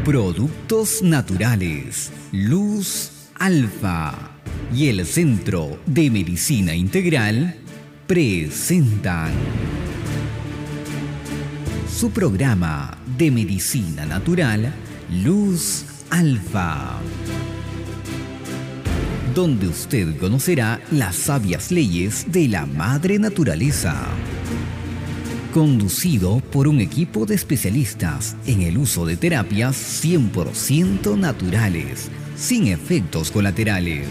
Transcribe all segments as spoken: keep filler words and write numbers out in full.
Productos naturales, Luz Alfa y el Centro de Medicina Integral presentan su programa de medicina natural, Luz Alfa, donde usted conocerá las sabias leyes de la madre naturaleza. Conducido por un equipo de especialistas en el uso de terapias cien por ciento naturales, sin efectos colaterales.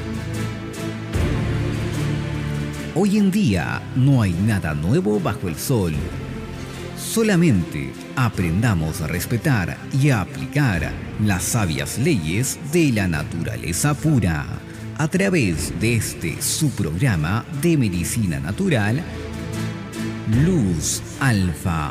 Hoy en día no hay nada nuevo bajo el sol. Solamente aprendamos a respetar y a aplicar las sabias leyes de la naturaleza pura a través de este su programa de medicina natural, Luz Alfa.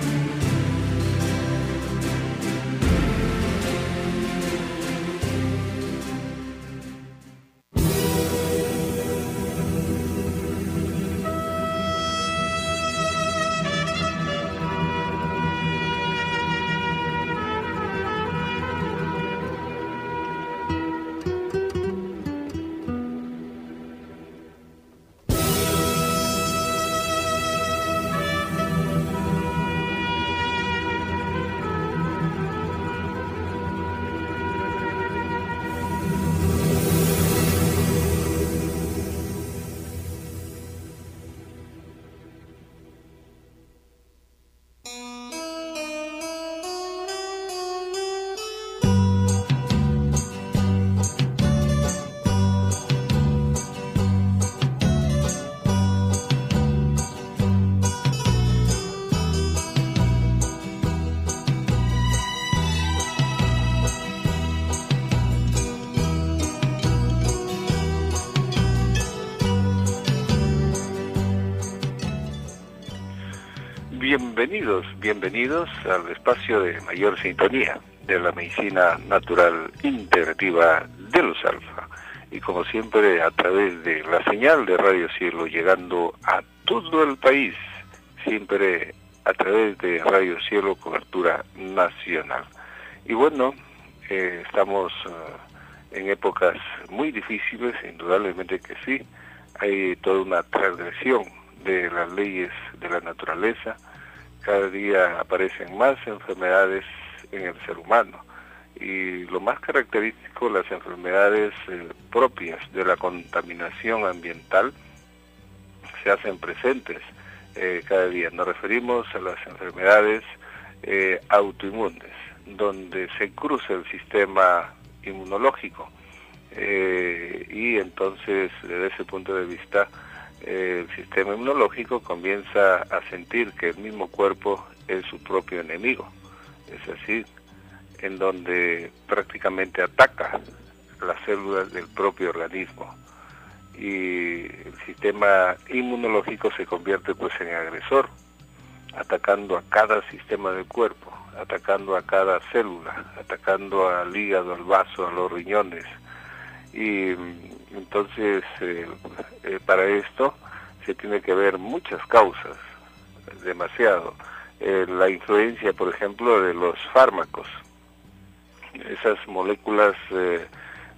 Bienvenidos, bienvenidos al espacio de mayor sintonía de la medicina natural integrativa de Luz Alfa. Y como siempre, a través de la señal de Radio Cielo, llegando a todo el país, siempre a través de Radio Cielo, cobertura nacional. Y bueno, eh, estamos uh, en épocas muy difíciles, indudablemente que sí. Hay toda una transgresión de las leyes de la naturaleza. Cada día aparecen más enfermedades en el ser humano y lo más característico, las enfermedades eh, propias de la contaminación ambiental se hacen presentes eh, cada día. Nos referimos a las enfermedades eh, autoinmunes, donde se cruza el sistema inmunológico eh, y entonces desde ese punto de vista el sistema inmunológico comienza a sentir que el mismo cuerpo es su propio enemigo. Es así, en donde prácticamente ataca las células del propio organismo. Y el sistema inmunológico se convierte pues en agresor, atacando a cada sistema del cuerpo, atacando a cada célula, atacando al hígado, al vaso, a los riñones. Y entonces, eh, eh, para esto se tiene que ver muchas causas, demasiado. Eh, la influencia, por ejemplo, de los fármacos, esas moléculas eh,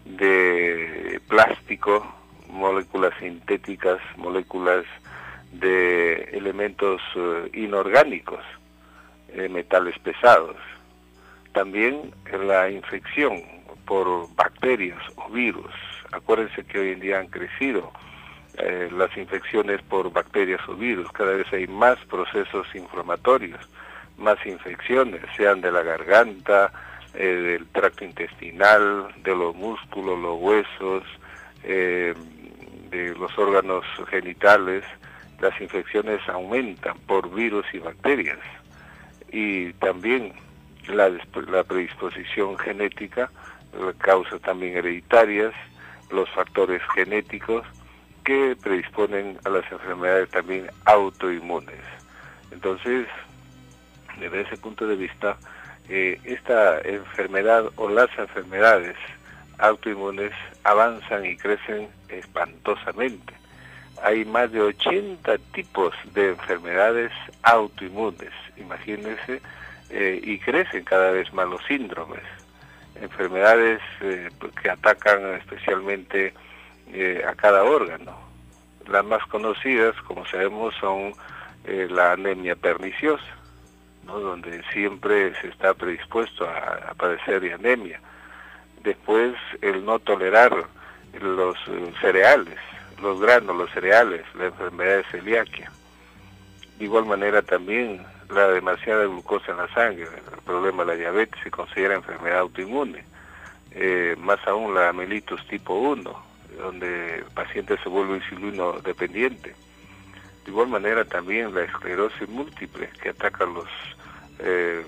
de plástico, moléculas sintéticas, moléculas de elementos eh, inorgánicos, eh, metales pesados. También la infección por bacterias o virus. Acuérdense que hoy en día han crecido eh, las infecciones por bacterias o virus. Cada vez hay más procesos inflamatorios, más infecciones, sean de la garganta, eh, del tracto intestinal, de los músculos, los huesos, eh, de los órganos genitales. Las infecciones aumentan por virus y bacterias. Y también la, la predisposición genética, causas también hereditarias, los factores genéticos que predisponen a las enfermedades también autoinmunes. Entonces, desde ese punto de vista, eh, esta enfermedad o las enfermedades autoinmunes avanzan y crecen espantosamente. Hay más de ochenta tipos de enfermedades autoinmunes. Imagínense eh, y crecen cada vez más los síndromes, enfermedades eh, que atacan especialmente eh, a cada órgano. Las más conocidas, como sabemos, son eh, la anemia perniciosa, ¿no?, donde siempre se está predispuesto a, a padecer de anemia. Después, el no tolerar los eh, cereales, los granos, los cereales, la enfermedad de celiaquia. De igual manera también la demasiada glucosa en la sangre, el problema de la diabetes se considera enfermedad autoinmune. Eh, más aún la mellitus tipo uno, donde el paciente se vuelve insulino dependiente. De igual manera también la esclerosis múltiple, que ataca a los eh,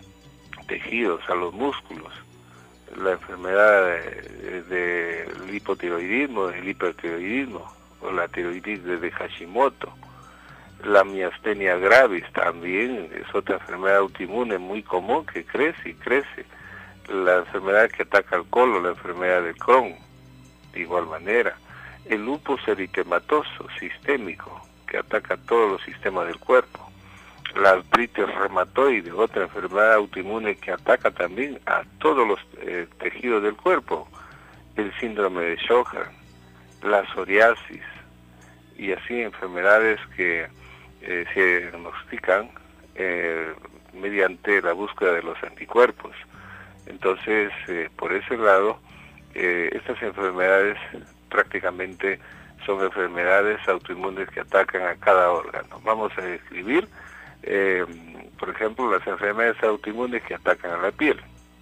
tejidos, a los músculos. La enfermedad del de, de hipotiroidismo, del hipertiroidismo, o la tiroiditis de Hashimoto. La miastenia gravis también es otra enfermedad autoinmune muy común que crece y crece. La enfermedad que ataca al colon, la enfermedad de Crohn, de igual manera. El lupus eritematoso sistémico, que ataca todos los sistemas del cuerpo. La artritis reumatoide, otra enfermedad autoinmune que ataca también a todos los eh, tejidos del cuerpo. El síndrome de Sjögren, la psoriasis, y así enfermedades que eh, se diagnostican eh, mediante la búsqueda de los anticuerpos. Entonces, eh, por ese lado, eh, estas enfermedades prácticamente son enfermedades autoinmunes que atacan a cada órgano. Vamos a describir, eh, por ejemplo, las enfermedades autoinmunes que atacan a la piel,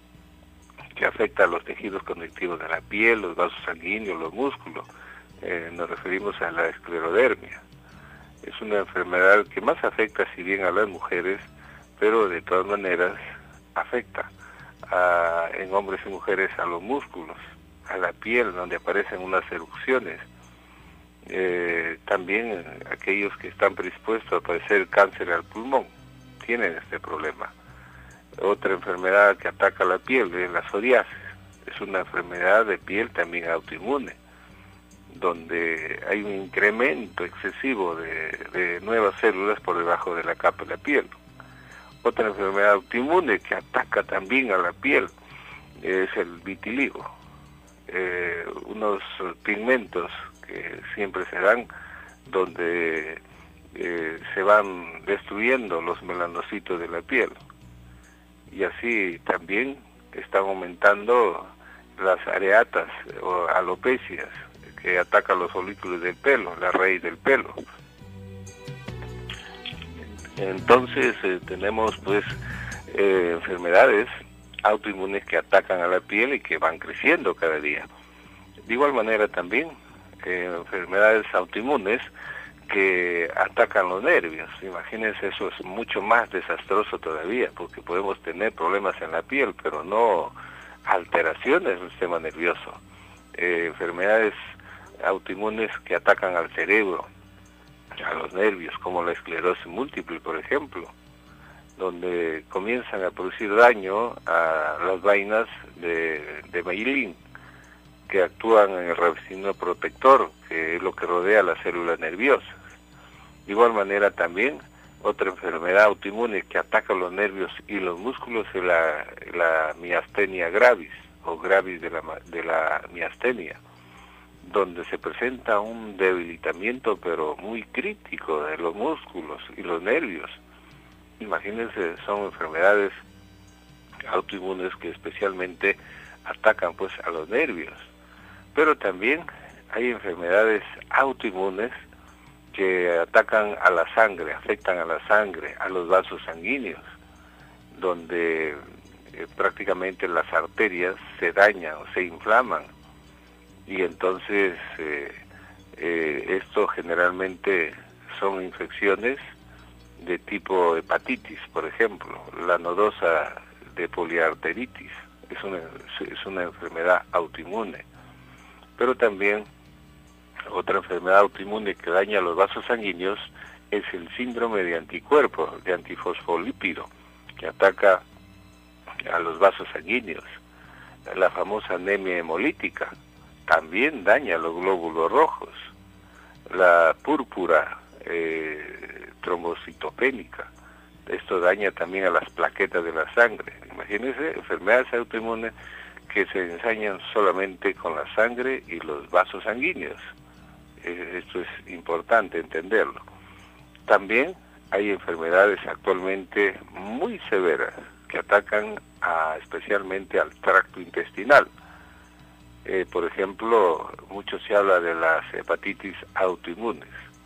que afectan a los tejidos conectivos de la piel, los vasos sanguíneos, los músculos. Eh, nos referimos a la esclerodermia. Es una enfermedad que más afecta, si bien a las mujeres, pero de todas maneras afecta a, en hombres y mujeres a los músculos, a la piel, donde aparecen unas erupciones. Eh, también aquellos que están predispuestos a padecer cáncer al pulmón tienen este problema. Otra enfermedad que ataca la piel es la psoriasis. Es una enfermedad de piel también autoinmune, donde hay un incremento excesivo de, de nuevas células por debajo de la capa de la piel. Otra enfermedad autoinmune que ataca también a la piel es el vitiligo, eh, unos pigmentos que siempre se dan donde eh, se van destruyendo los melanocitos de la piel, y así también están aumentando las areatas o alopecias que atacan los folículos del pelo, la raíz del pelo. Entonces eh, tenemos pues eh, enfermedades autoinmunes que atacan a la piel y que van creciendo cada día. De igual manera también eh, enfermedades autoinmunes que atacan los nervios. Imagínense, eso es mucho más desastroso todavía, porque podemos tener problemas en la piel, pero no alteraciones del sistema nervioso. Eh, enfermedades autoinmunes que atacan al cerebro, a los nervios, como la esclerosis múltiple, por ejemplo, donde comienzan a producir daño a las vainas de, de Mayelin, que actúan en el revestimiento protector, que es lo que rodea las células nerviosas. De igual manera también, otra enfermedad autoinmune que ataca los nervios y los músculos es la, la miastenia gravis, o gravis de la, de la miastenia, donde se presenta un debilitamiento pero muy crítico de los músculos y los nervios. Imagínense, son enfermedades autoinmunes que especialmente atacan pues a los nervios. Pero también hay enfermedades autoinmunes que atacan a la sangre, afectan a la sangre, a los vasos sanguíneos, donde eh, prácticamente las arterias se dañan o se inflaman, y entonces eh, eh, esto generalmente son infecciones de tipo hepatitis, por ejemplo, la nodosa de poliarteritis, es una, es una enfermedad autoinmune. Pero también otra enfermedad autoinmune que daña los vasos sanguíneos es el síndrome de anticuerpos, de antifosfolípido, que ataca a los vasos sanguíneos. La famosa anemia hemolítica también daña los glóbulos rojos. La púrpura eh, trombocitopénica esto daña también a las plaquetas de la sangre. Imagínense, enfermedades autoinmunes que se ensañan solamente con la sangre y los vasos sanguíneos. Eh, esto es importante entenderlo. También hay enfermedades actualmente muy severas que atacan a, especialmente al tracto intestinal. Eh, por ejemplo, mucho se habla de las hepatitis autoinmunes,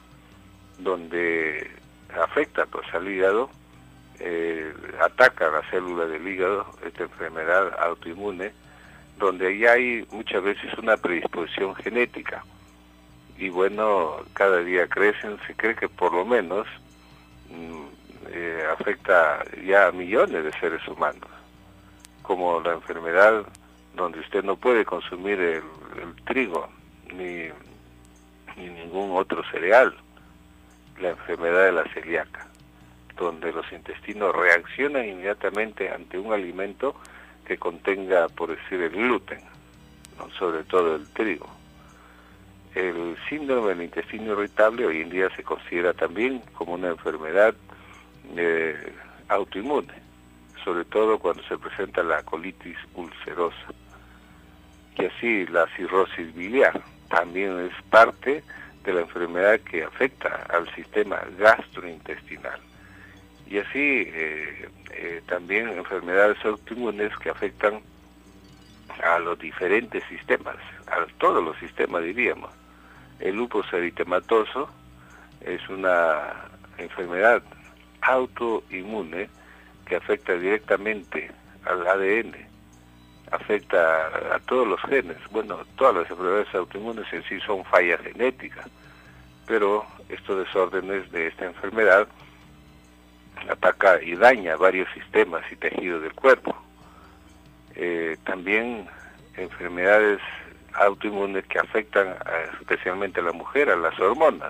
donde afecta pues al hígado, eh, ataca la célula del hígado, esta enfermedad autoinmune, donde ya hay muchas veces una predisposición genética. Y bueno, cada día crecen, se cree que por lo menos mmm, eh, afecta ya a millones de seres humanos, como la enfermedad donde usted no puede consumir el, el trigo ni, ni ningún otro cereal, la enfermedad de la celíaca, donde los intestinos reaccionan inmediatamente ante un alimento que contenga, por decir, el gluten, ¿no? Sobre todo el trigo. El síndrome del intestino irritable hoy en día se considera también como una enfermedad eh, autoinmune, sobre todo cuando se presenta la colitis ulcerosa. Y así la cirrosis biliar también es parte de la enfermedad que afecta al sistema gastrointestinal. Y así eh, eh, también enfermedades autoinmunes que afectan a los diferentes sistemas, a todos los sistemas diríamos. El lupus eritematoso es una enfermedad autoinmune que afecta directamente al A D N, afecta a todos los genes. Bueno, todas las enfermedades autoinmunes en sí son fallas genéticas, pero estos desórdenes de esta enfermedad ataca y daña varios sistemas y tejidos del cuerpo. Eh, también enfermedades autoinmunes que afectan a, especialmente a la mujer, a las hormonas.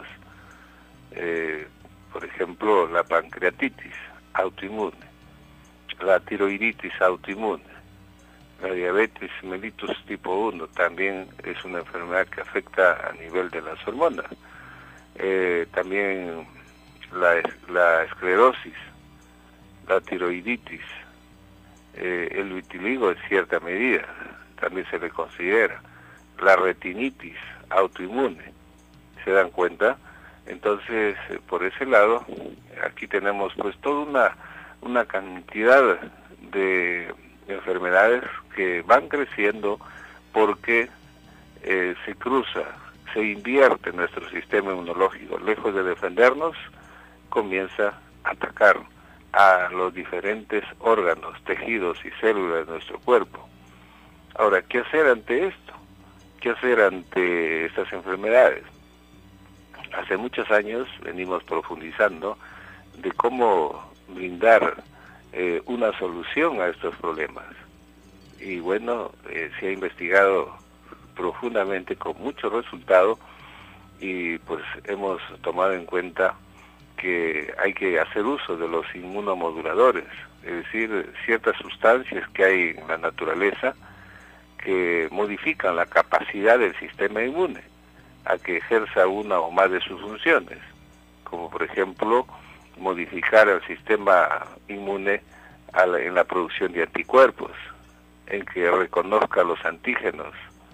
Eh, por ejemplo, la pancreatitis autoinmune, la tiroiditis autoinmune, la diabetes mellitus tipo uno también es una enfermedad que afecta a nivel de las hormonas. Eh, también la, la esclerosis, la tiroiditis, eh, el vitiligo en cierta medida también se le considera, la retinitis autoinmune, ¿se dan cuenta? Entonces, eh, por ese lado, aquí tenemos pues toda una, una cantidad de enfermedades que van creciendo porque eh, se cruza, se invierte nuestro sistema inmunológico. Lejos de defendernos, comienza a atacar a los diferentes órganos, tejidos y células de nuestro cuerpo. Ahora, ¿qué hacer ante esto? ¿Qué hacer ante estas enfermedades? Hace muchos años venimos profundizando de cómo brindar eh, una solución a estos problemas. Y bueno, eh, se ha investigado profundamente con mucho resultado y pues hemos tomado en cuenta que hay que hacer uso de los inmunomoduladores, es decir, ciertas sustancias que hay en la naturaleza que modifican la capacidad del sistema inmune a que ejerza una o más de sus funciones, como por ejemplo modificar el sistema inmune a la, en la producción de anticuerpos, en que reconozca los antígenos,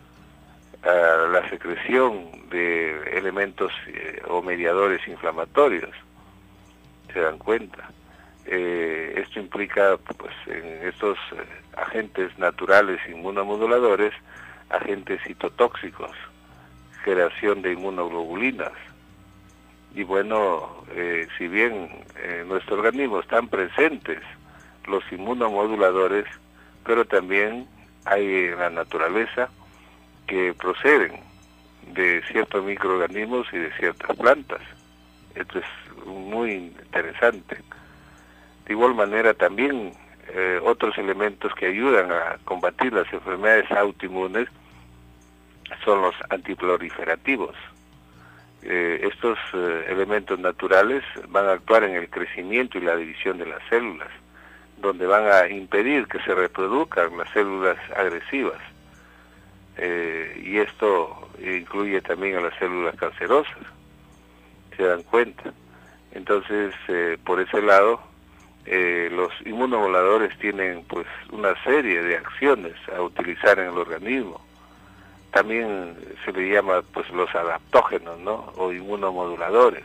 a la secreción de elementos eh, o mediadores inflamatorios. ¿Se dan cuenta? Eh, esto implica pues en estos eh, agentes naturales inmunomoduladores, agentes citotóxicos, creación de inmunoglobulinas. Y bueno, eh, si bien en nuestro organismo están presentes los inmunomoduladores, pero también hay en la naturaleza que proceden de ciertos microorganismos y de ciertas plantas. Esto es muy interesante. De igual manera también eh, otros elementos que ayudan a combatir las enfermedades autoinmunes son los antiproliferativos. Eh, estos eh, elementos naturales van a actuar en el crecimiento y la división de las células, donde van a impedir que se reproduzcan las células agresivas. Eh, y esto incluye también a las células cancerosas, se dan cuenta. Entonces, eh, por ese lado, eh, los inmunomoduladores tienen pues una serie de acciones a utilizar en el organismo. También se le llama pues los adaptógenos, ¿no? O inmunomoduladores,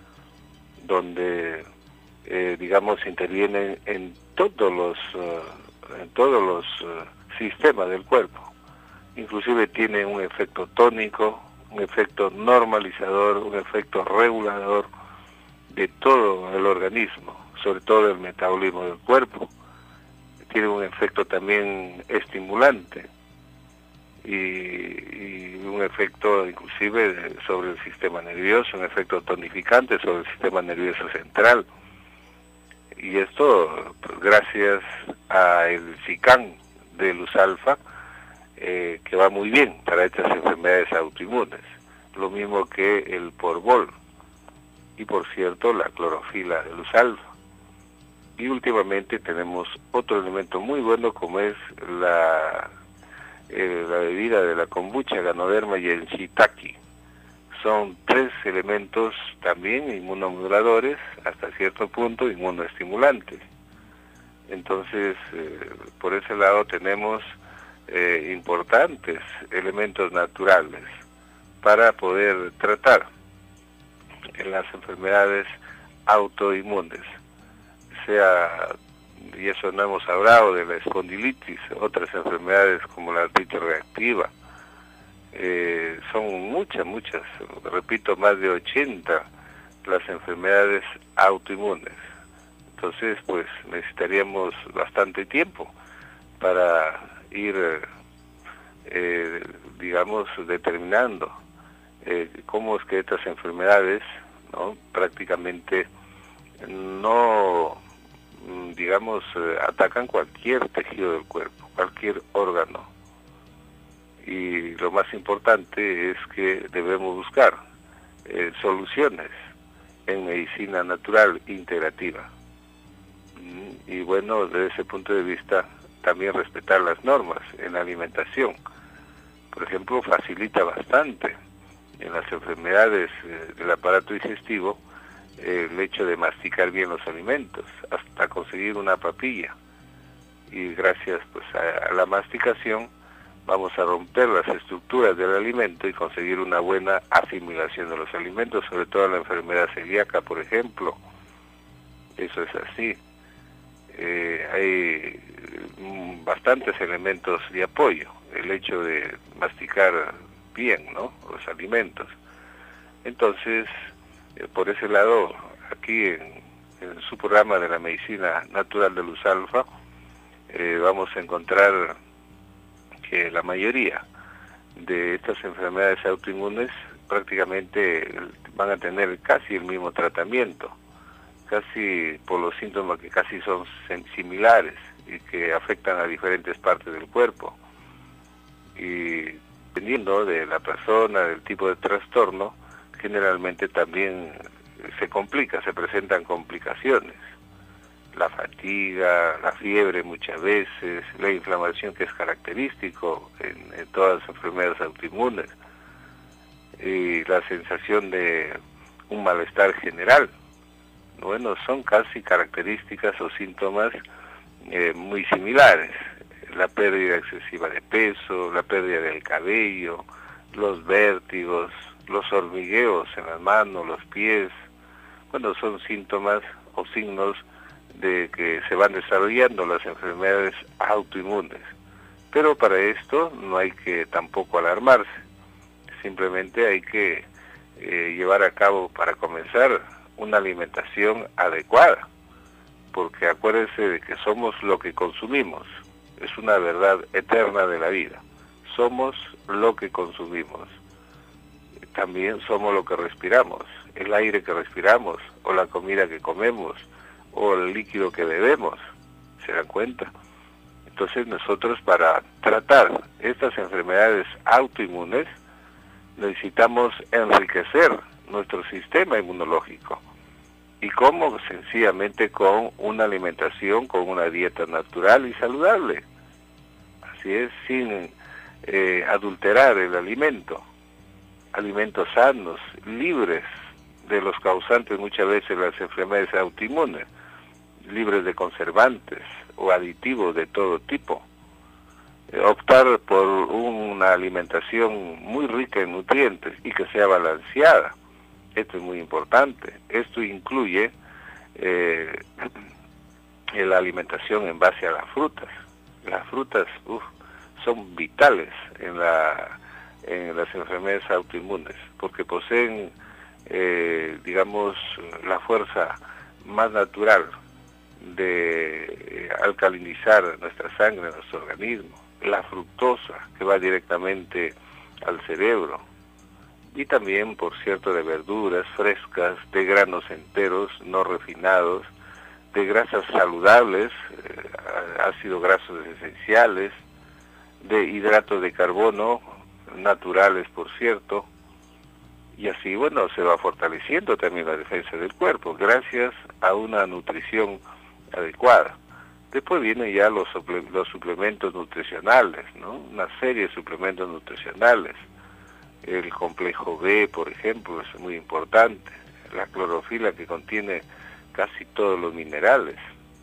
donde eh, digamos intervienen en todos los uh, en todos los uh, sistemas del cuerpo. Inclusive tienen un efecto tónico, un efecto normalizador, un efecto regulador de todo el organismo, sobre todo el metabolismo del cuerpo. Tiene un efecto también estimulante y, y un efecto inclusive sobre el sistema nervioso, un efecto tonificante sobre el sistema nervioso central. Y esto pues, gracias al SICAN de luz alfa, eh, que va muy bien para estas enfermedades autoinmunes, lo mismo que el Porbol y por cierto la clorofila de luz alfa. Y últimamente tenemos otro elemento muy bueno como es la, eh, la bebida de la kombucha, Ganoderma y el shiitake. Son tres elementos también inmunomoduladores, hasta cierto punto inmunoestimulantes. Entonces, eh, por ese lado tenemos eh, importantes elementos naturales para poder tratar en las enfermedades autoinmunes, sea, y eso no hemos hablado de la espondilitis, otras enfermedades como la artritis reactiva. Eh, son muchas, muchas, repito, más de ochenta las enfermedades autoinmunes. Entonces, pues necesitaríamos bastante tiempo para ir, eh, digamos, determinando eh, cómo es que estas enfermedades, ¿no?, prácticamente no, digamos, eh, atacan cualquier tejido del cuerpo, cualquier órgano. Y lo más importante es que debemos buscar eh, soluciones en medicina natural integrativa. Y bueno, desde ese punto de vista, también respetar las normas en la alimentación. Por ejemplo, facilita bastante en las enfermedades eh, del aparato digestivo eh, el hecho de masticar bien los alimentos, hasta conseguir una papilla. Y gracias pues a, a la masticación vamos a romper las estructuras del alimento y conseguir una buena asimilación de los alimentos, sobre todo la enfermedad celíaca, por ejemplo. Eso es así. Eh, hay mm, bastantes elementos de apoyo, el hecho de masticar bien, ¿no?, los alimentos. Entonces, eh, por ese lado, aquí en, en su programa de la medicina natural de luz alfa, eh, vamos a encontrar que la mayoría de estas enfermedades autoinmunes prácticamente van a tener casi el mismo tratamiento, casi por los síntomas que casi son similares y que afectan a diferentes partes del cuerpo. Y dependiendo de la persona, del tipo de trastorno, generalmente también se complica, se presentan complicaciones. La fatiga, la fiebre muchas veces, la inflamación que es característico en, en todas las enfermedades autoinmunes, y la sensación de un malestar general. Bueno, son casi características o síntomas eh, muy similares. La pérdida excesiva de peso, la pérdida del cabello, los vértigos, los hormigueos en las manos, los pies. Bueno, son síntomas o signos de que se van desarrollando las enfermedades autoinmunes. Pero para esto no hay que tampoco alarmarse. Simplemente hay que eh, llevar a cabo, para comenzar, una alimentación adecuada, porque acuérdense de que somos lo que consumimos. Es una verdad eterna de la vida. Somos lo que consumimos. También somos lo que respiramos, el aire que respiramos, o la comida que comemos, o el líquido que bebemos. ¿Se dan cuenta? Entonces nosotros, para tratar estas enfermedades autoinmunes, necesitamos enriquecer nuestro sistema inmunológico. ¿Y cómo? Sencillamente con una alimentación, con una dieta natural y saludable. Así es, sin eh, adulterar el alimento. Alimentos sanos, libres de los causantes muchas veces de las enfermedades autoinmunes. libres de conservantes o aditivos de todo tipo. Eh, optar por una alimentación muy rica en nutrientes y que sea balanceada. Esto es muy importante. Esto incluye eh, la alimentación en base a las frutas. Las frutas uf, son vitales en, la, en las enfermedades autoinmunes porque poseen, eh, digamos, la fuerza más natural de eh, alcalinizar nuestra sangre, nuestro organismo. La fructosa, que va directamente al cerebro. Y también, por cierto, de verduras frescas, de granos enteros, no refinados, de grasas saludables, eh, ácidos grasos esenciales, de hidratos de carbono, naturales, por cierto, y así, bueno, se va fortaleciendo también la defensa del cuerpo, gracias a una nutrición adecuada. Después vienen ya los, suple los suplementos nutricionales, ¿no? Una serie de suplementos nutricionales. El complejo B, por ejemplo, es muy importante. La clorofila, que contiene casi todos los minerales.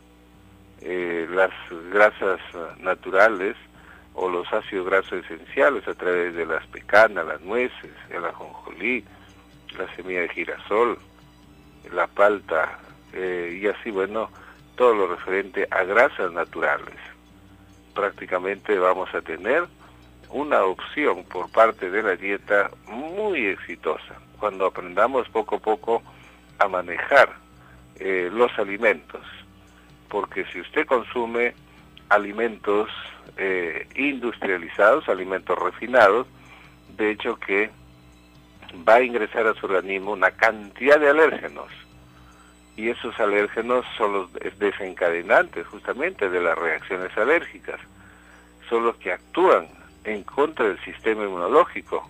Eh, las grasas naturales o los ácidos grasos esenciales a través de las pecanas, las nueces, el ajonjolí, la semilla de girasol, la palta, eh, y así, bueno, todo lo referente a grasas naturales. Prácticamente vamos a tener una opción por parte de la dieta muy exitosa, cuando aprendamos poco a poco a manejar eh, los alimentos, porque si usted consume alimentos eh, industrializados, alimentos refinados, de hecho que va a ingresar a su organismo una cantidad de alérgenos, y esos alérgenos son los desencadenantes justamente de las reacciones alérgicas, son los que actúan en contra del sistema inmunológico,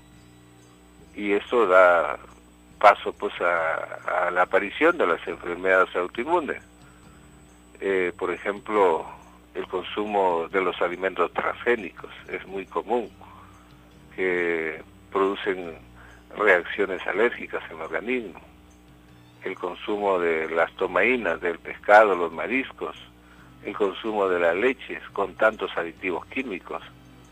y eso da paso pues a, a la aparición de las enfermedades autoinmunes. Eh, por ejemplo, el consumo de los alimentos transgénicos es muy común, que producen reacciones alérgicas en el organismo. El consumo de las tomaínas, del pescado, los mariscos, el consumo de las leches con tantos aditivos químicos,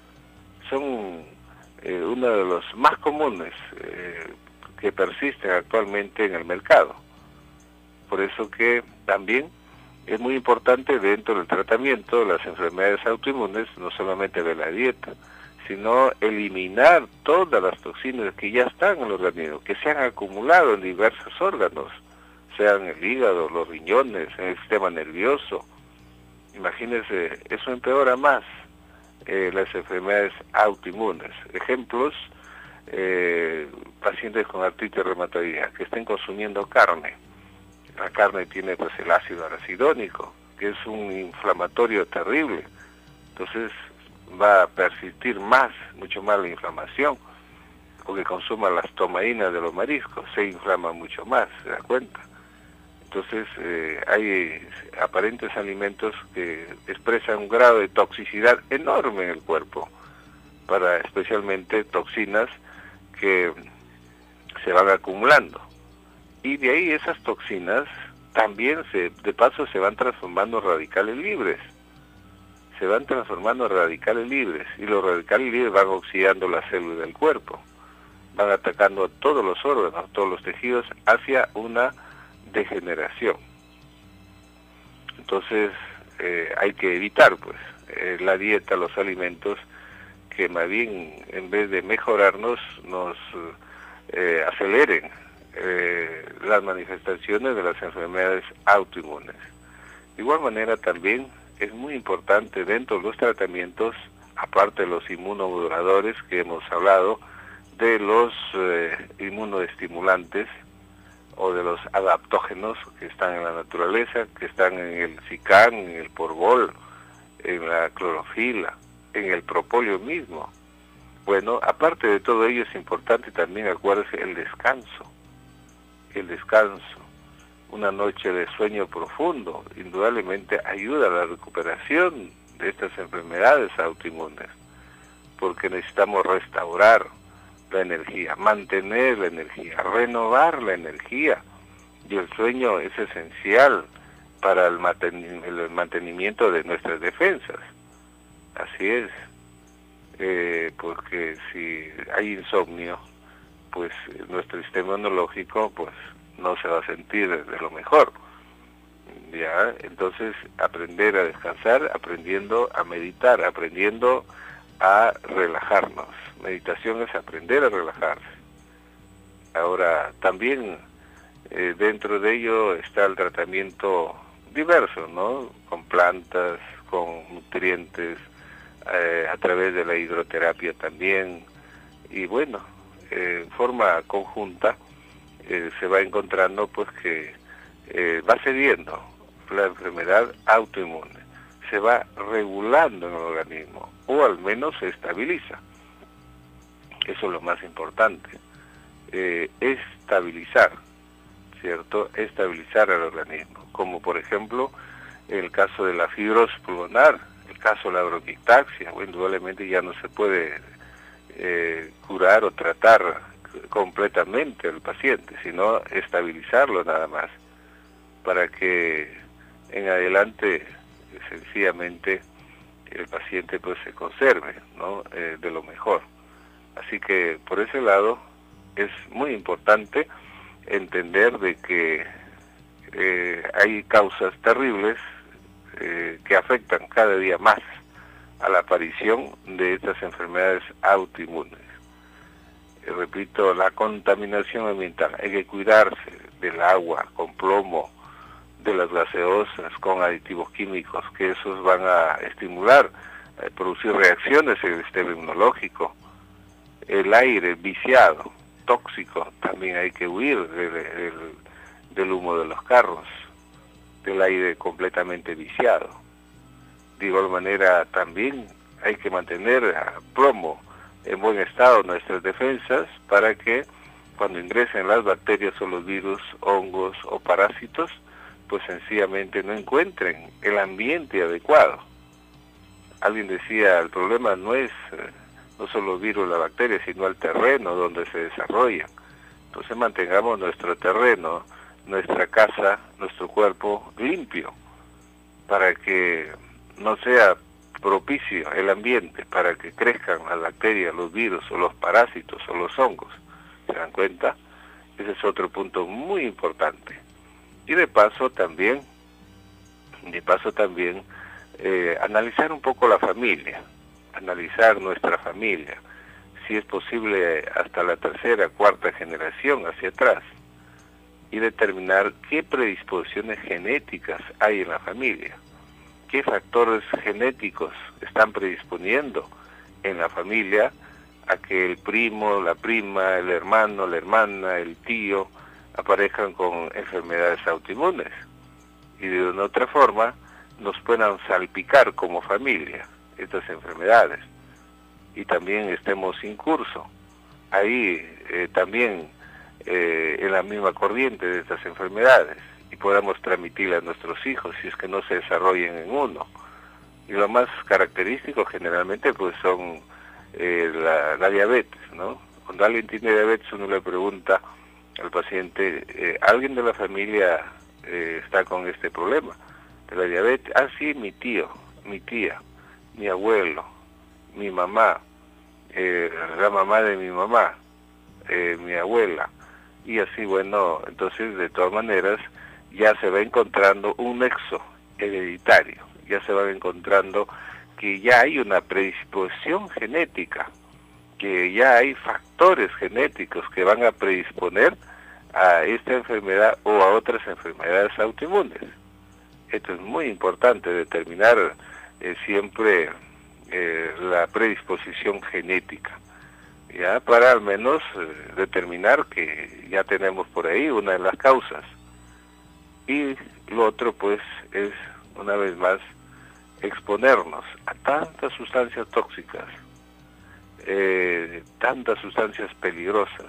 son eh, uno de los más comunes eh, que persisten actualmente en el mercado. Por eso que también es muy importante dentro del tratamiento de las enfermedades autoinmunes, no solamente de la dieta, sino eliminar todas las toxinas que ya están en el organismo, que se han acumulado en diversos órganos, sean el hígado, los riñones, en el sistema nervioso. Imagínense, eso empeora más eh, las enfermedades autoinmunes. Ejemplos, eh, pacientes con artritis reumatoidea que estén consumiendo carne. La carne tiene pues el ácido aracidónico, que es un inflamatorio terrible. Entonces va a persistir más, mucho más la inflamación, o que consuma las tomaínas de los mariscos, se inflama mucho más, ¿se da cuenta? Entonces eh, hay aparentes alimentos que expresan un grado de toxicidad enorme en el cuerpo, para especialmente toxinas que se van acumulando. Y de ahí esas toxinas también se, de paso se van transformando en radicales libres. Se van transformando en radicales libres, y los radicales libres van oxidando las células del cuerpo, van atacando a todos los órganos, a todos los tejidos, hacia una degeneración. Entonces eh, hay que evitar pues eh, la dieta, los alimentos que más bien en vez de mejorarnos nos eh, aceleren eh, las manifestaciones de las enfermedades autoinmunes. De igual manera también es muy importante dentro de los tratamientos, aparte de los inmunomoduladores que hemos hablado, de los eh, inmunoestimulantes o de los adaptógenos que están en la naturaleza, que están en el zicán, en el porbol, en la clorofila, en el propóleo mismo. Bueno, aparte de todo ello es importante también, acuérdense, el descanso. El descanso, una noche de sueño profundo, indudablemente ayuda a la recuperación de estas enfermedades autoinmunes, porque necesitamos restaurar la energía, mantener la energía, renovar la energía, y el sueño es esencial para el, manten el mantenimiento de nuestras defensas. Así es, eh, porque si hay insomnio, pues nuestro sistema inmunológico pues no se va a sentir de lo mejor. Ya, entonces aprender a descansar, aprendiendo a meditar, aprendiendo a relajarnos. Meditación es aprender a relajarse. Ahora, también eh, dentro de ello está el tratamiento diverso, ¿no? Con plantas, con nutrientes, eh, a través de la hidroterapia también. Y bueno, eh, en forma conjunta eh, se va encontrando pues que eh, va cediendo la enfermedad autoinmune, se va regulando en el organismo, o al menos se estabiliza. Eso es lo más importante, eh, estabilizar, ¿cierto? Estabilizar al organismo, como por ejemplo el caso de la fibrosis pulmonar, el caso de la bronquiectasia. Bueno, indudablemente ya no se puede eh, curar o tratar completamente al paciente, sino estabilizarlo nada más, para que en adelante sencillamente el paciente pues se conserve, ¿no? eh, de lo mejor. Así que por ese lado es muy importante entender de que eh, hay causas terribles eh, que afectan cada día más a la aparición de estas enfermedades autoinmunes. Eh, repito, la contaminación ambiental, hay que cuidarse del agua con plomo, de las gaseosas con aditivos químicos, que esos van a estimular, a producir reacciones en el sistema inmunológico. El aire viciado, tóxico, también hay que huir del, del, del humo de los carros, del aire completamente viciado. De igual manera también hay que mantener a plomo en buen estado nuestras defensas para que cuando ingresen las bacterias o los virus, hongos o parásitos, pues sencillamente no encuentren el ambiente adecuado. Alguien decía, el problema no es eh, no solo el virus o la bacteria, sino el terreno donde se desarrollan. Entonces mantengamos nuestro terreno, nuestra casa, nuestro cuerpo limpio, para que no sea propicio el ambiente para que crezcan las bacterias, los virus o los parásitos o los hongos. ¿Se dan cuenta? Ese es otro punto muy importante. Y de paso también, de paso también, eh, analizar un poco la familia, analizar nuestra familia, si es posible hasta la tercera, cuarta generación hacia atrás, y determinar qué predisposiciones genéticas hay en la familia, qué factores genéticos están predisponiendo en la familia a que el primo, la prima, el hermano, la hermana, el tío, aparezcan con enfermedades autoinmunes y de una otra forma nos puedan salpicar como familia estas enfermedades y también estemos incurso ahí eh, también eh, en la misma corriente de estas enfermedades y podamos transmitirle a nuestros hijos si es que no se desarrollen en uno. Y lo más característico generalmente pues son eh, la, la diabetes, ¿no? Cuando alguien tiene diabetes uno le pregunta al paciente, eh, ¿alguien de la familia eh, está con este problema de la diabetes? Ah, sí, mi tío, mi tía, mi abuelo, mi mamá, eh, la mamá de mi mamá, eh, mi abuela. Y así, bueno, entonces de todas maneras ya se va encontrando un nexo hereditario, ya se va encontrando que ya hay una predisposición genética, que ya hay factores genéticos que van a predisponer a esta enfermedad o a otras enfermedades autoinmunes. Esto es muy importante, determinar eh, siempre eh, la predisposición genética, ya para al menos eh, determinar que ya tenemos por ahí una de las causas. Y lo otro pues es, una vez más, exponernos a tantas sustancias tóxicas, eh, tantas sustancias peligrosas.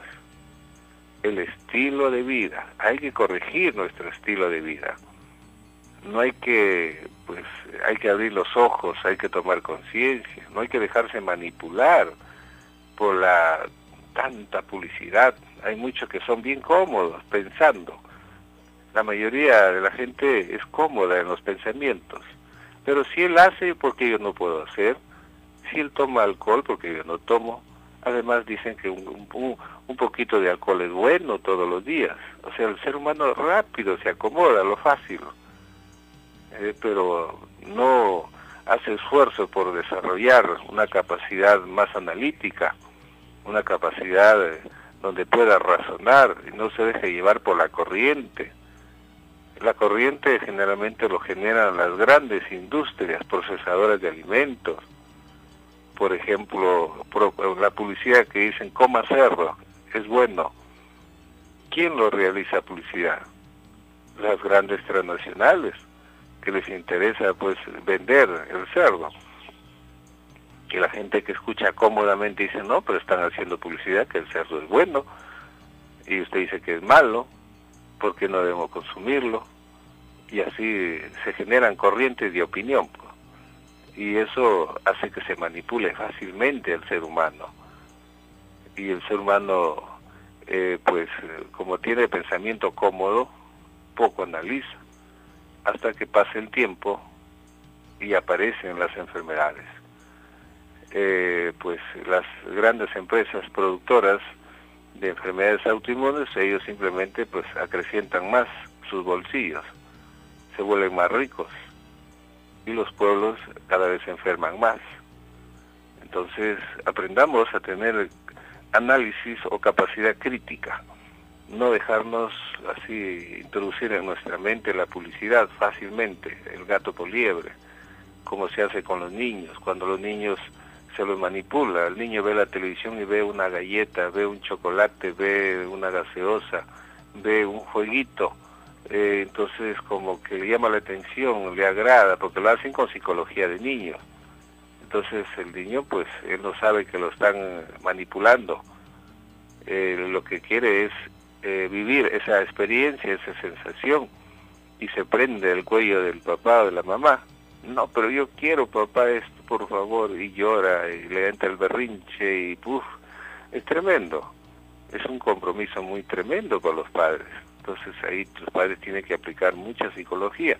El estilo de vida, hay que corregir nuestro estilo de vida. No hay que, pues, hay que abrir los ojos, hay que tomar conciencia, no hay que dejarse manipular por la tanta publicidad. Hay muchos que son bien cómodos pensando La mayoría de la gente es cómoda en los pensamientos, pero si él hace, ¿por qué yo no puedo hacer? Si él toma alcohol, porque yo no tomo. Además dicen que un, un, un poquito de alcohol es bueno todos los días. O sea, el ser humano rápido se acomoda a lo fácil, eh, pero no hace esfuerzo por desarrollar una capacidad más analítica, una capacidad eh, donde pueda razonar y no se deje llevar por la corriente. La corriente generalmente lo generan las grandes industrias procesadoras de alimentos. Por ejemplo, la publicidad que dicen coma cerdo, es bueno. ¿Quién lo realiza publicidad? Las grandes transnacionales, que les interesa pues vender el cerdo. Que la gente que escucha cómodamente dice, no, pero están haciendo publicidad que el cerdo es bueno, y usted dice que es malo, ¿por qué no debemos consumirlo? Y así se generan corrientes de opinión, y eso hace que se manipule fácilmente al ser humano. Y el ser humano, eh, pues, como tiene pensamiento cómodo, poco analiza, hasta que pase el tiempo y aparecen las enfermedades. Eh, pues las grandes empresas productoras de enfermedades autoinmunes, ellos simplemente pues acrecientan más sus bolsillos, se vuelven más ricos, y los pueblos cada vez se enferman más. Entonces aprendamos a tener análisis o capacidad crítica, no dejarnos así introducir en nuestra mente la publicidad fácilmente, el gato por liebre, como se hace con los niños. Cuando los niños se los manipula, el niño ve la televisión y ve una galleta, ve un chocolate, ve una gaseosa, ve un jueguito, eh, entonces como que le llama la atención, le agrada, porque lo hacen con psicología de niño. Entonces el niño pues él no sabe que lo están manipulando, eh, lo que quiere es eh, vivir esa experiencia, esa sensación, y se prende el cuello del papá o de la mamá. No, pero yo quiero, papá, esto, por favor, y llora, y le entra el berrinche, y puf, es tremendo. Es un compromiso muy tremendo con los padres. Entonces ahí los padres tienen que aplicar mucha psicología,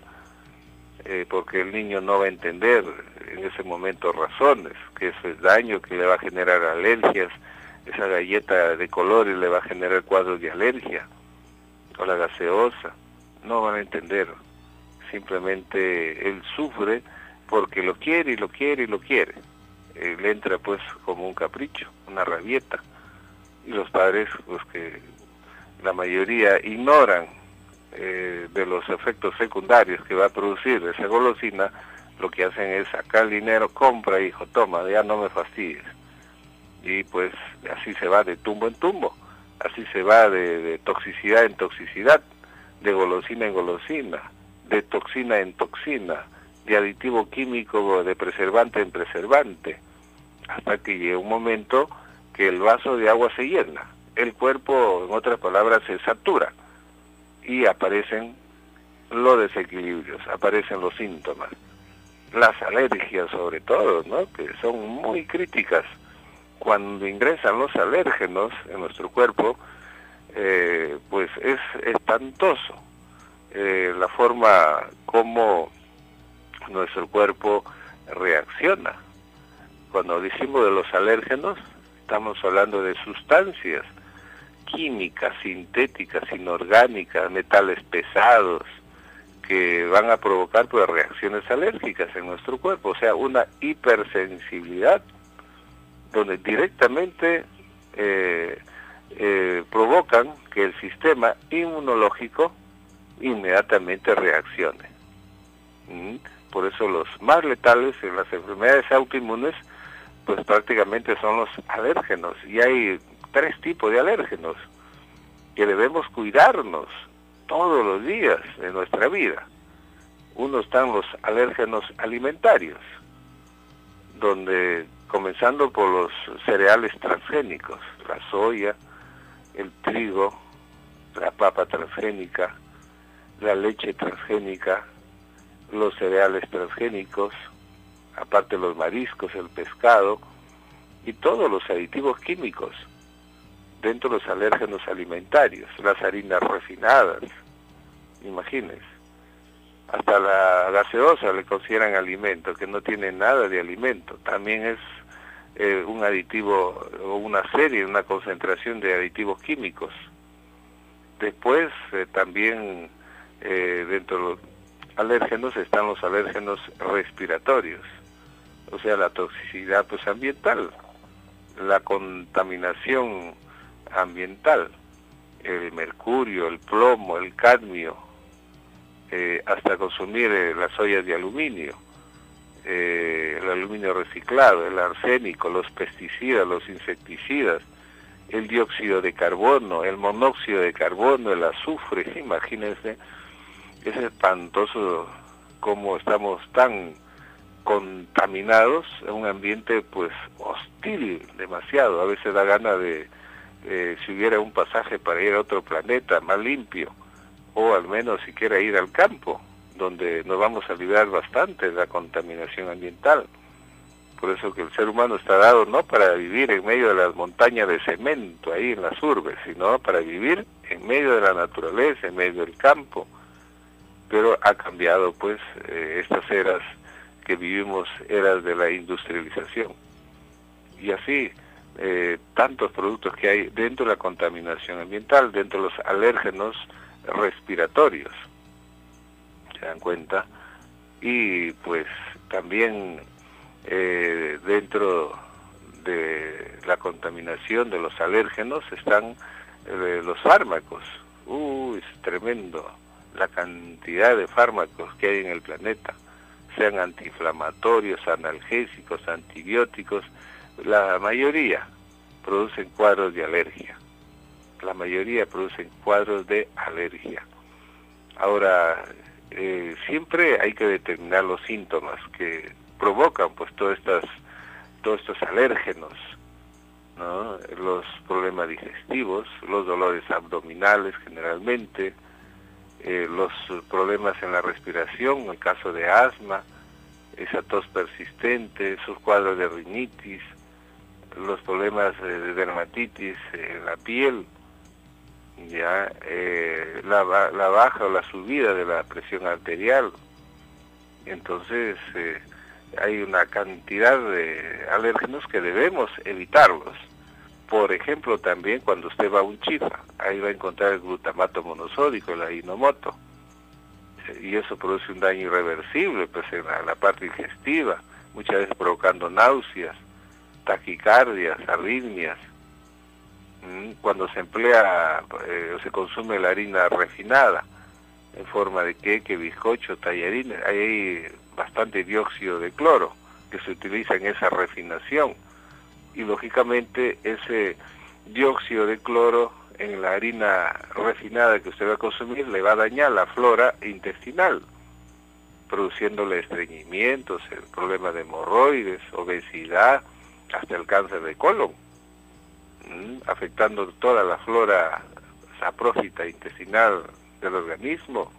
eh, porque el niño no va a entender en ese momento razones, que eso es daño, que le va a generar alergias, esa galleta de colores le va a generar cuadros de alergia, o la gaseosa, no van a entender. Simplemente él sufre porque lo quiere y lo quiere y lo quiere. Eh, le entra pues como un capricho, una rabieta. Y los padres, pues que la mayoría ignoran eh, de los efectos secundarios que va a producir esa golosina, lo que hacen es sacar el dinero, compra, hijo, toma, ya no me fastidies. Y pues así se va de tumbo en tumbo, así se va de, de toxicidad en toxicidad, de golosina en golosina, de toxina en toxina, de aditivo químico, de preservante en preservante, hasta que llega un momento que el vaso de agua se llena, el cuerpo, en otras palabras, se satura, y aparecen los desequilibrios, aparecen los síntomas, las alergias sobre todo, ¿no?, que son muy críticas. Cuando ingresan los alérgenos en nuestro cuerpo, eh, pues es espantoso. Eh, la forma como nuestro cuerpo reacciona. Cuando decimos de los alérgenos, estamos hablando de sustancias químicas, sintéticas, inorgánicas, metales pesados, que van a provocar pues, reacciones alérgicas en nuestro cuerpo, o sea, una hipersensibilidad, donde directamente eh, eh, provocan que el sistema inmunológico inmediatamente reaccione. ¿Mm? Por eso los más letales en las enfermedades autoinmunes, pues prácticamente son los alérgenos, y hay tres tipos de alérgenos que debemos cuidarnos todos los días de nuestra vida. Uno están los alérgenos alimentarios, donde comenzando por los cereales transgénicos, la soya, el trigo, la papa transgénica, la leche transgénica, los cereales transgénicos, aparte los mariscos, el pescado, y todos los aditivos químicos dentro de los alérgenos alimentarios, las harinas refinadas, imagínense. Hasta la gaseosa le consideran alimento, que no tiene nada de alimento. También es eh, un aditivo, o una serie, una concentración de aditivos químicos. Después, eh, también eh, dentro de los alérgenos están los alérgenos respiratorios, o sea, la toxicidad pues ambiental, la contaminación ambiental, el mercurio, el plomo, el cadmio, eh, hasta consumir eh, las ollas de aluminio, eh, el aluminio reciclado, el arsénico, los pesticidas, los insecticidas, el dióxido de carbono, el monóxido de carbono, el azufre, imagínense, es espantoso cómo estamos tan contaminados en un ambiente pues hostil demasiado. A veces da gana de, eh, si hubiera un pasaje para ir a otro planeta más limpio, o al menos siquiera ir al campo, donde nos vamos a librar bastante de la contaminación ambiental. Por eso que el ser humano está dado no para vivir en medio de las montañas de cemento ahí en las urbes, sino para vivir en medio de la naturaleza, en medio del campo. Pero ha cambiado pues eh, estas eras que vivimos, eras de la industrialización. Y así, eh, tantos productos que hay dentro de la contaminación ambiental, dentro de los alérgenos respiratorios, ¿se dan cuenta? Y pues también eh, dentro de la contaminación de los alérgenos están eh, los fármacos. Uy, es tremendo la cantidad de fármacos que hay en el planeta, sean antiinflamatorios, analgésicos, antibióticos. La mayoría producen cuadros de alergia. La mayoría producen cuadros de alergia. Ahora, eh, siempre hay que determinar los síntomas que provocan pues todas estas, todos estos alérgenos, ¿no? Los problemas digestivos, los dolores abdominales generalmente, eh, los problemas en la respiración, en el caso de asma, esa tos persistente, esos cuadros de rinitis, los problemas eh, de dermatitis en la piel, ya eh, la, la baja o la subida de la presión arterial. Entonces eh, hay una cantidad de alérgenos que debemos evitarlos. Por ejemplo, también cuando usted va a un chifa, ahí va a encontrar el glutamato monosódico, el ajinomoto, y eso produce un daño irreversible pues en la, la parte digestiva, muchas veces provocando náuseas, taquicardias, arritmias. Cuando se emplea eh, o se consume la harina refinada en forma de queque, bizcocho, tallarines, hay bastante dióxido de cloro que se utiliza en esa refinación, y lógicamente ese dióxido de cloro en la harina refinada que usted va a consumir le va a dañar la flora intestinal, produciéndole estreñimientos, el problema de hemorroides, obesidad, hasta el cáncer de colon, afectando toda la flora saprófita intestinal del organismo.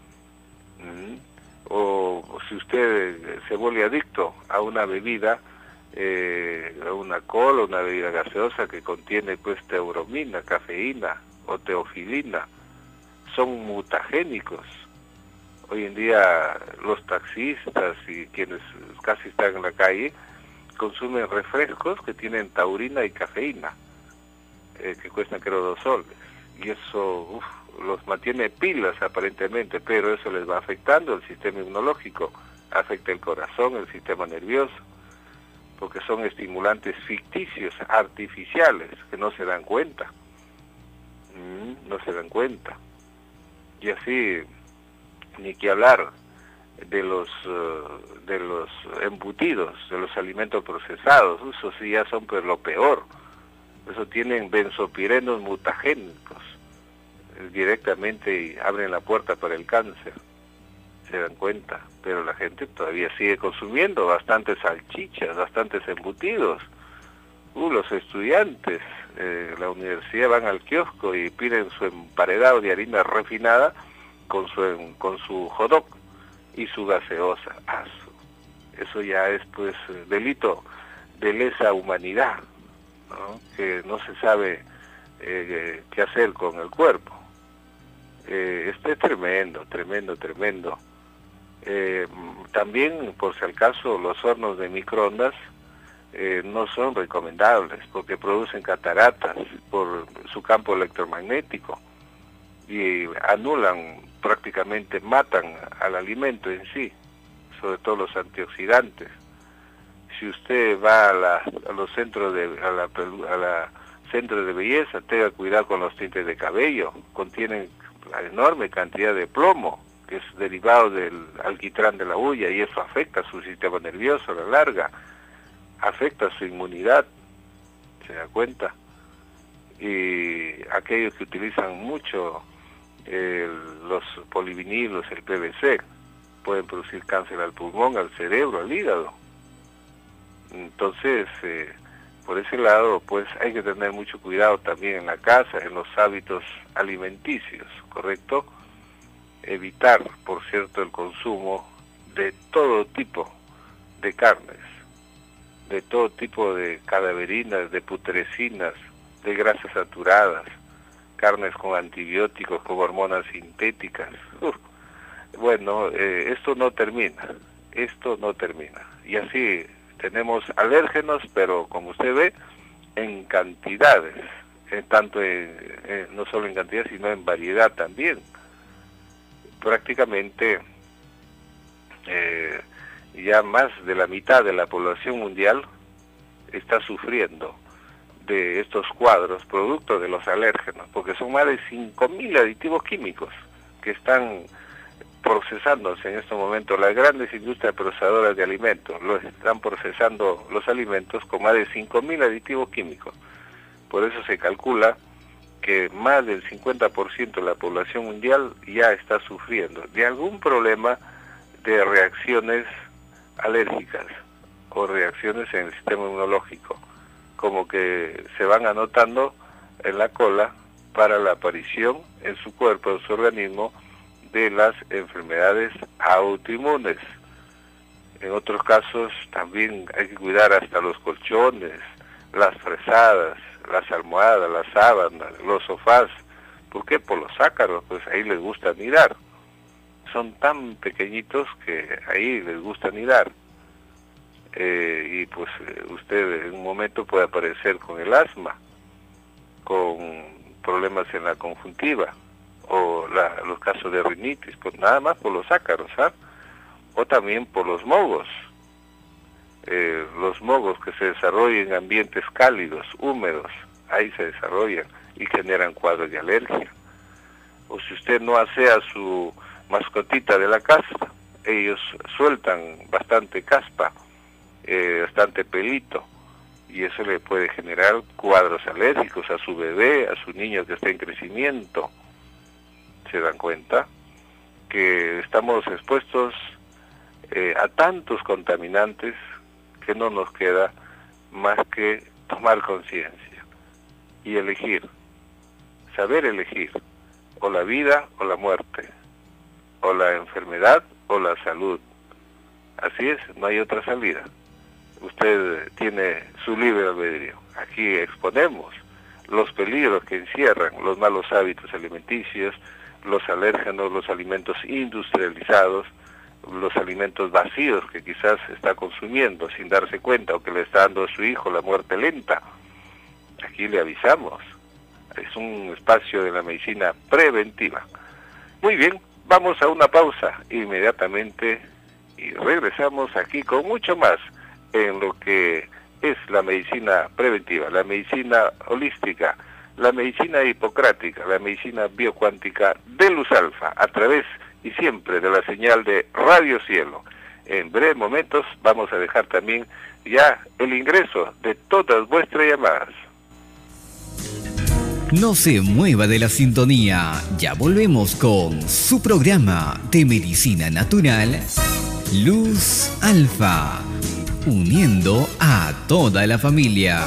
O, o si usted se vuelve adicto a una bebida, eh, a una cola, una bebida gaseosa que contiene pues teobromina, cafeína o teofilina, son mutagénicos. Hoy en día los taxistas y quienes casi están en la calle consumen refrescos que tienen taurina y cafeína, eh, que cuestan creo dos soles, y eso uf, los mantiene pilas aparentemente, pero eso les va afectando el sistema inmunológico, afecta el corazón, el sistema nervioso, porque son estimulantes ficticios, artificiales, que no se dan cuenta, mm, no se dan cuenta. Y así, ni que hablar de los uh, de los embutidos, de los alimentos procesados, eso sí ya son pues lo peor. Eso tienen benzopirenos mutagénicos, eh, directamente abren la puerta para el cáncer, se dan cuenta, pero la gente todavía sigue consumiendo bastantes salchichas, bastantes embutidos. Uh, los estudiantes de eh, la universidad van al kiosco y piden su emparedado de harina refinada con su con su hot dog y su gaseosa. Ah, eso ya es pues delito de lesa humanidad, ¿no? Que no se sabe eh, qué hacer con el cuerpo. Eh, este es tremendo, tremendo, tremendo. Eh, también, por si al caso, los hornos de microondas eh, no son recomendables porque producen cataratas por su campo electromagnético y anulan, prácticamente matan al alimento en sí, sobre todo los antioxidantes. Si usted va a, la, a los centros de a la, a la centro de belleza, tenga cuidado con los tintes de cabello, contienen la enorme cantidad de plomo, que es derivado del alquitrán de la hulla, y eso afecta a su sistema nervioso a la larga, afecta a su inmunidad, ¿se da cuenta? Y aquellos que utilizan mucho eh, los polivinilos, el P V C, pueden producir cáncer al pulmón, al cerebro, al hígado. Entonces, eh, por ese lado, pues hay que tener mucho cuidado también en la casa, en los hábitos alimenticios, ¿correcto? Evitar, por cierto, el consumo de todo tipo de carnes, de todo tipo de cadaverinas, de putrecinas, de grasas saturadas, carnes con antibióticos, con hormonas sintéticas. Uf. Bueno, eh, esto no termina, esto no termina. Y así tenemos alérgenos, pero como usted ve, en cantidades, eh, tanto en, eh, no solo en cantidad, sino en variedad también. Prácticamente eh, ya más de la mitad de la población mundial está sufriendo de estos cuadros producto de los alérgenos, porque son más de cinco mil aditivos químicos que están procesándose en estos momentos. Las grandes industrias procesadoras de alimentos los están procesando los alimentos con más de cinco mil aditivos químicos. Por eso se calcula que más del cincuenta por ciento de la población mundial ya está sufriendo de algún problema de reacciones alérgicas o reacciones en el sistema inmunológico, como que se van anotando en la cola para la aparición en su cuerpo, en su organismo, de las enfermedades autoinmunes. En otros casos también hay que cuidar hasta los colchones, las fresadas, las almohadas, las sábanas, los sofás. ¿Por qué? Por los ácaros, pues ahí les gusta anidar. Son tan pequeñitos que ahí les gusta anidar. Eh, y pues usted en un momento puede aparecer con el asma, con problemas en la conjuntiva, o la, los casos de rinitis, pues nada más por los ácaros, ¿ah? O también por los mohos. Eh, los mohos que se desarrollan en ambientes cálidos, húmedos, ahí se desarrollan y generan cuadros de alergia. O si usted no hace a su mascotita de la casa, ellos sueltan bastante caspa, eh, bastante pelito, y eso le puede generar cuadros alérgicos a su bebé, a su niño que está en crecimiento. ¿Se dan cuenta? Que estamos expuestos eh, a tantos contaminantes que no nos queda más que tomar conciencia y elegir, saber elegir, o la vida o la muerte, o la enfermedad o la salud. Así es, no hay otra salida. Usted tiene su libre albedrío. Aquí exponemos los peligros que encierran los malos hábitos alimenticios, los alérgenos, los alimentos industrializados, los alimentos vacíos que quizás está consumiendo sin darse cuenta, o que le está dando a su hijo la muerte lenta. Aquí le avisamos. Es un espacio de la medicina preventiva. Muy bien, vamos a una pausa inmediatamente y regresamos aquí con mucho más en lo que es la medicina preventiva, la medicina holística, la medicina hipocrática, la medicina biocuántica de Luz Alfa, a través y siempre de la señal de Radio Cielo. En breves momentos vamos a dejar también ya el ingreso de todas vuestras llamadas. No se mueva de la sintonía, ya volvemos con su programa de medicina natural, Luz Alfa, uniendo a toda la familia.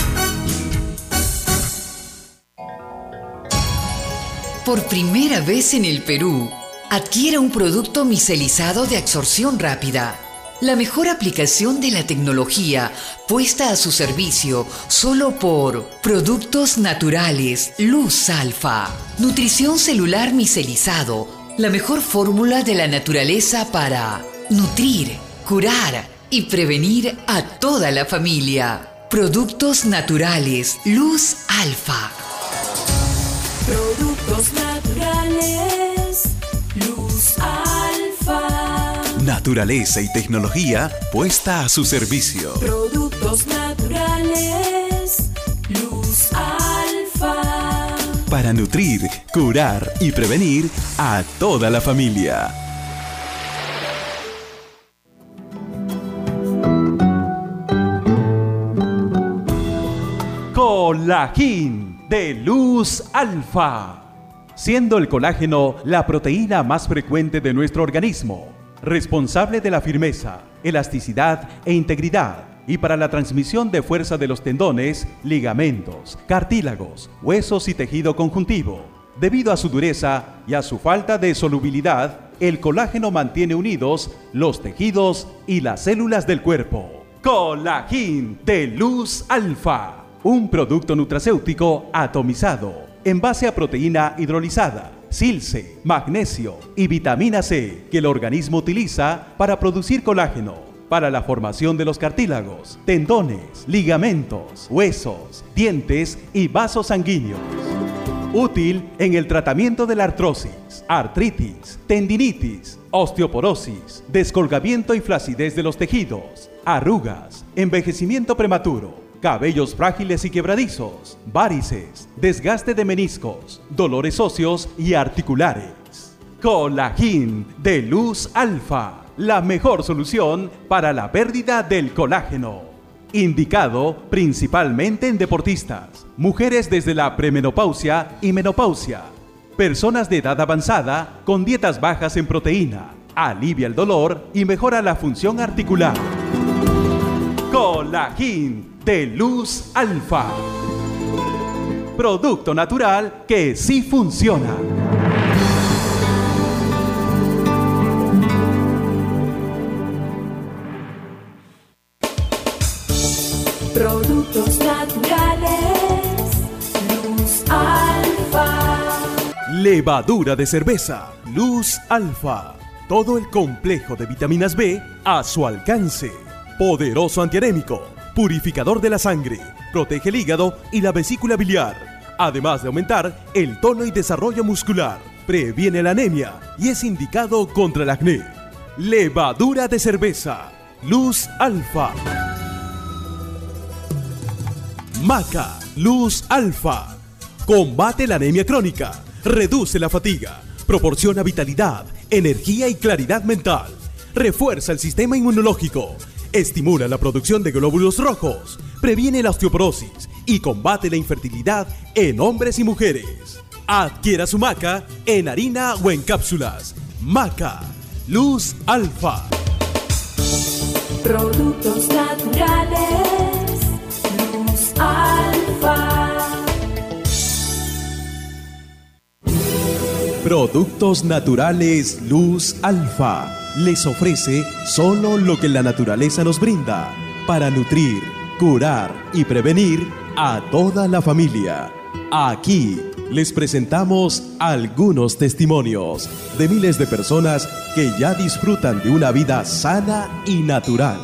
Por primera vez en el Perú, adquiere un producto micelizado de absorción rápida. La mejor aplicación de la tecnología puesta a su servicio solo por Productos Naturales Luz Alfa. Nutrición celular micelizado, la mejor fórmula de la naturaleza para nutrir, curar y prevenir a toda la familia. Productos Naturales Luz Alfa. Productos Naturales Luz Alfa. Naturaleza y tecnología puesta a su servicio. Productos Naturales Luz Alfa. Para nutrir, curar y prevenir a toda la familia. Colágeno de Luz Alfa. Siendo el colágeno la proteína más frecuente de nuestro organismo, responsable de la firmeza, elasticidad e integridad, y para la transmisión de fuerza de los tendones, ligamentos, cartílagos, huesos y tejido conjuntivo. Debido a su dureza y a su falta de solubilidad, el colágeno mantiene unidos los tejidos y las células del cuerpo. Colágeno de Luz Alfa. Un producto nutracéutico atomizado en base a proteína hidrolizada, silce, magnesio y vitamina C que el organismo utiliza para producir colágeno, para la formación de los cartílagos, tendones, ligamentos, huesos, dientes y vasos sanguíneos. Útil en el tratamiento de la artrosis, artritis, tendinitis, osteoporosis, descolgamiento y flacidez de los tejidos, arrugas, envejecimiento prematuro, cabellos frágiles y quebradizos, varices, desgaste de meniscos, dolores óseos y articulares. Colágeno de Luz Alfa, la mejor solución para la pérdida del colágeno. Indicado principalmente en deportistas, mujeres desde la premenopausia y menopausia, personas de edad avanzada con dietas bajas en proteína, alivia el dolor y mejora la función articular. Colágeno de Luz Alfa. Producto natural que sí funciona. Productos Naturales Luz Alfa. Levadura de cerveza Luz Alfa. Todo el complejo de vitaminas B a su alcance. Poderoso antianémico, purificador de la sangre, protege el hígado y la vesícula biliar, además de aumentar el tono y desarrollo muscular, previene la anemia y es indicado contra el acné. Levadura de cerveza Luz Alfa. Maca Luz Alfa. Combate la anemia crónica, reduce la fatiga, proporciona vitalidad, energía y claridad mental, refuerza el sistema inmunológico, estimula la producción de glóbulos rojos, previene la osteoporosis y combate la infertilidad en hombres y mujeres. Adquiera su Maca en harina o en cápsulas. Maca Luz Alfa. Productos Naturales Luz Alfa. Productos Naturales Luz Alfa les ofrece solo lo que la naturaleza nos brinda para nutrir, curar y prevenir a toda la familia. Aquí les presentamos algunos testimonios de miles de personas que ya disfrutan de una vida sana y natural.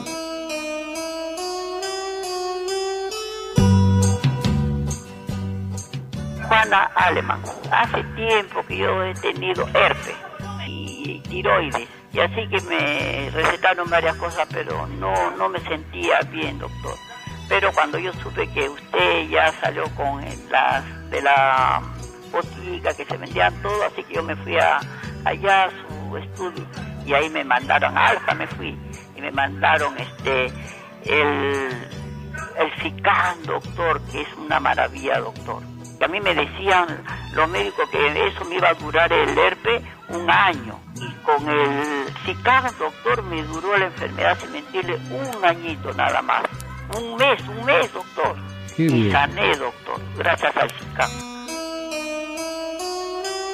Juana Aleman. Hace tiempo que yo he tenido herpes y tiroides, y así que me recetaron varias cosas, pero no, no me sentía bien, doctor. Pero cuando yo supe que usted ya salió con las de la botica que se vendían todo, así que yo me fui a, allá a su estudio y ahí me mandaron a Alfa, me fui y me mandaron este el el Sican, doctor, que es una maravilla, doctor. Y a mí me decían los médicos que eso me iba a durar el herpes un año. Y con el Sican, doctor, me duró la enfermedad, sin mentirle, un añito nada más. Un mes, un mes, doctor. Qué y bien. sané, doctor, gracias al Sican.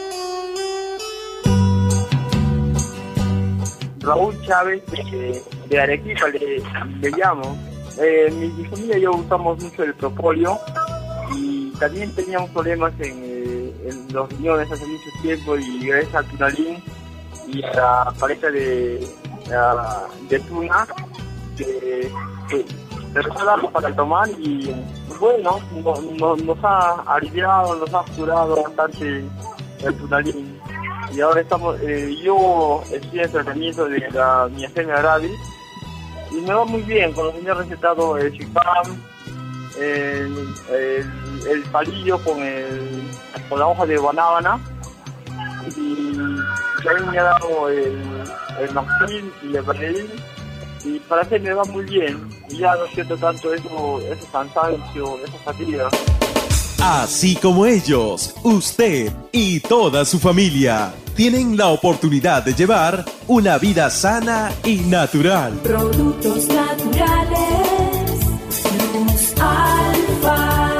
Raúl Chávez, de de Arequipa, le, le llamo. Eh, mi, mi familia y yo usamos mucho el propóleo y también teníamos problemas en, eh, en los riñones hace mucho tiempo, y gracias al tunalín y a la pareja de, a, de tuna que, que regalamos para tomar, y bueno, no, no, nos ha aliviado, nos ha curado bastante el tunalín. Y ahora estamos, eh, yo estoy en tratamiento de la miastenia gravis y me va muy bien. Cuando me han recetado el chipam, el, el, el palillo con, el, con la hoja de guanábana, y también me ha dado el, el Maxil y el Barril, y para que me va muy bien, y ya no siento tanto eso, ese cansancio, esa fatiga. Así como ellos, usted y toda su familia tienen la oportunidad de llevar una vida sana y natural. Productos naturales, Luz Alfa.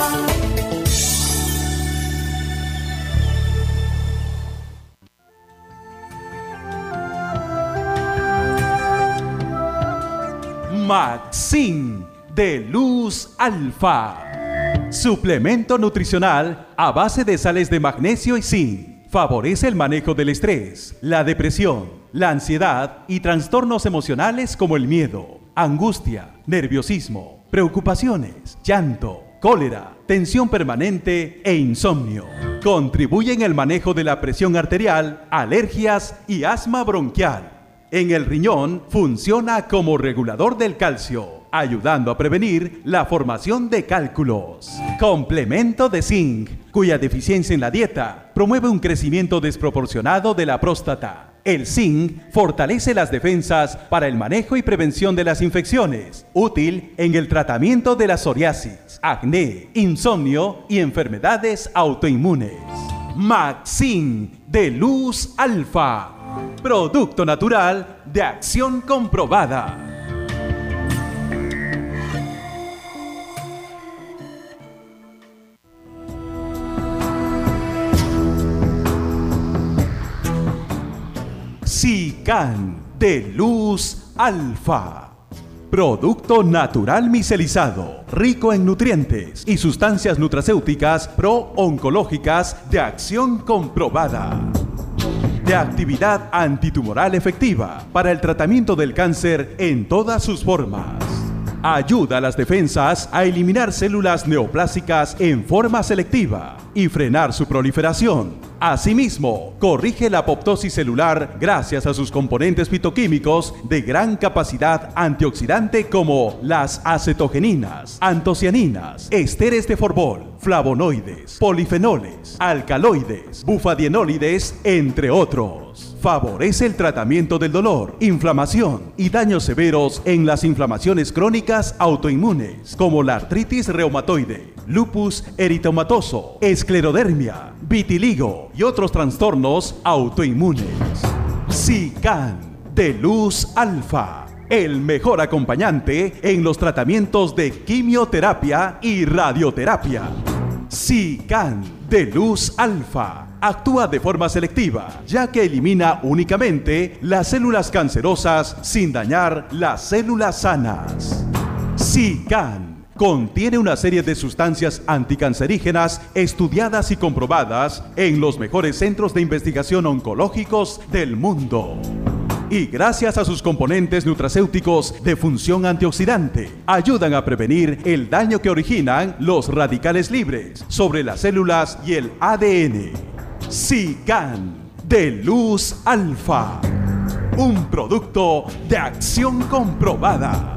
Maxin de Luz Alfa. Suplemento nutricional a base de sales de magnesio y zinc. Favorece el manejo del estrés, la depresión, la ansiedad y trastornos emocionales como el miedo, angustia, nerviosismo, preocupaciones, llanto, cólera, tensión permanente e insomnio. Contribuye en el manejo de la presión arterial, alergias y asma bronquial. En el riñón funciona como regulador del calcio, ayudando a prevenir la formación de cálculos. Complemento de zinc, cuya deficiencia en la dieta promueve un crecimiento desproporcionado de la próstata. El zinc fortalece las defensas para el manejo y prevención de las infecciones, útil en el tratamiento de la psoriasis, acné, insomnio y enfermedades autoinmunes. Maxin de Luz Alfa, producto natural de acción comprobada. Sican de Luz Alfa. Producto natural micelizado, rico en nutrientes y sustancias nutracéuticas pro-oncológicas de acción comprobada. De actividad antitumoral efectiva para el tratamiento del cáncer en todas sus formas. Ayuda a las defensas a eliminar células neoplásicas en forma selectiva y frenar su proliferación. Asimismo, corrige la apoptosis celular gracias a sus componentes fitoquímicos de gran capacidad antioxidante como las acetogeninas, antocianinas, esteres de Forbol, flavonoides, polifenoles, alcaloides, bufadienólides, entre otros. Favorece el tratamiento del dolor, inflamación y daños severos en las inflamaciones crónicas autoinmunes, como la artritis reumatoide, lupus eritematoso, esclerodermia, vitiligo y otros trastornos autoinmunes. Sican de Luz Alfa, el mejor acompañante en los tratamientos de quimioterapia y radioterapia. Sican de Luz Alfa actúa de forma selectiva, ya que elimina únicamente las células cancerosas sin dañar las células sanas. Sican contiene una serie de sustancias anticancerígenas estudiadas y comprobadas en los mejores centros de investigación oncológicos del mundo. Y gracias a sus componentes nutracéuticos de función antioxidante, ayudan a prevenir el daño que originan los radicales libres sobre las células y el A D N. Sican de Luz Alfa, un producto de acción comprobada.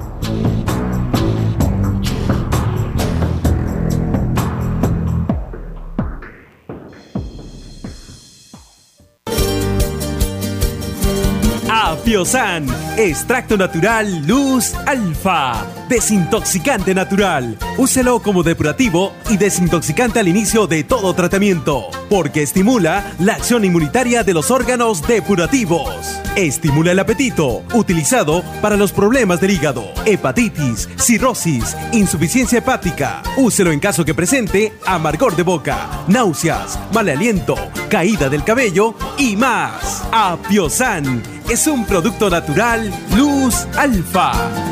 Apiosan, extracto natural Luz Alfa, desintoxicante natural. Úselo como depurativo y desintoxicante al inicio de todo tratamiento, porque estimula la acción inmunitaria de los órganos depurativos. Estimula el apetito, utilizado para los problemas del hígado, hepatitis, cirrosis, insuficiencia hepática. Úselo en caso que presente amargor de boca, náuseas, mal aliento, caída del cabello y más. Apiosan, es un producto natural Luz Alfa.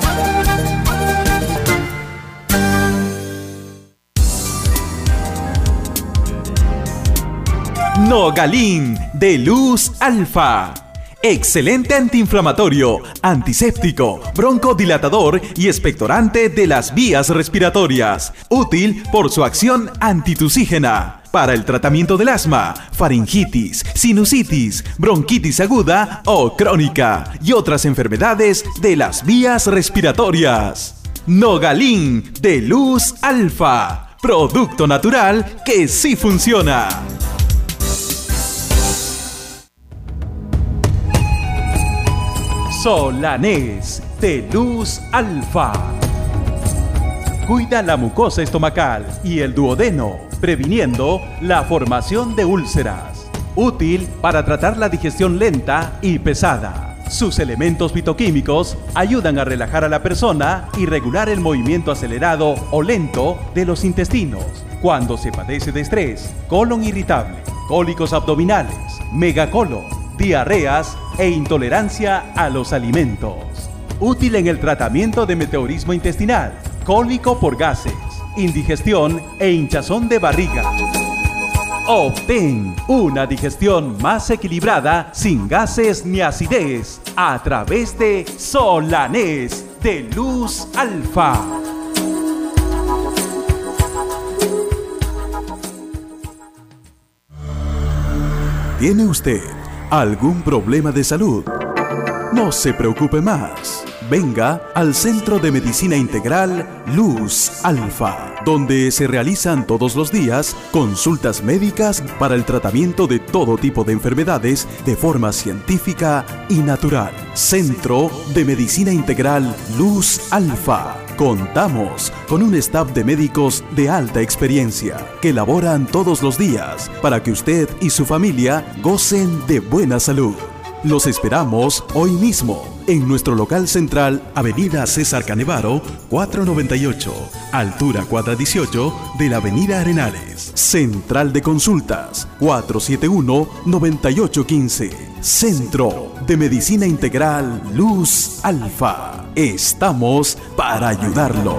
Nogalin de Luz Alfa. Excelente antiinflamatorio, antiséptico, broncodilatador y expectorante de las vías respiratorias. Útil por su acción antitusígena. Para el tratamiento del asma, faringitis, sinusitis, bronquitis aguda o crónica y otras enfermedades de las vías respiratorias. Nogalin de Luz Alfa. Producto natural que sí funciona. Solanés de Luz Alfa. Cuida la mucosa estomacal y el duodeno, previniendo la formación de úlceras. Útil para tratar la digestión lenta y pesada. Sus elementos fitoquímicos ayudan a relajar a la persona y regular el movimiento acelerado o lento de los intestinos cuando se padece de estrés, colon irritable, cólicos abdominales, megacolon, diarreas e intolerancia a los alimentos. Útil en el tratamiento de meteorismo intestinal, cólico por gases, indigestión e hinchazón de barriga. Obtén una digestión más equilibrada, sin gases ni acidez, a través de Solanés de Luz Alfa. ¿Tiene usted algún problema de salud? No se preocupe más. Venga al Centro de Medicina Integral Luz Alfa, donde se realizan todos los días consultas médicas para el tratamiento de todo tipo de enfermedades de forma científica y natural. Centro de Medicina Integral Luz Alfa. Contamos con un staff de médicos de alta experiencia que laboran todos los días para que usted y su familia gocen de buena salud. Los esperamos hoy mismo en nuestro local central, Avenida César Canevaro, cuatrocientos noventa y ocho, altura cuadra dieciocho de la Avenida Arenales. Central de Consultas, cuatro siete uno, nueve ocho uno cinco. Centro de Medicina Integral Luz Alfa. Estamos para ayudarlo.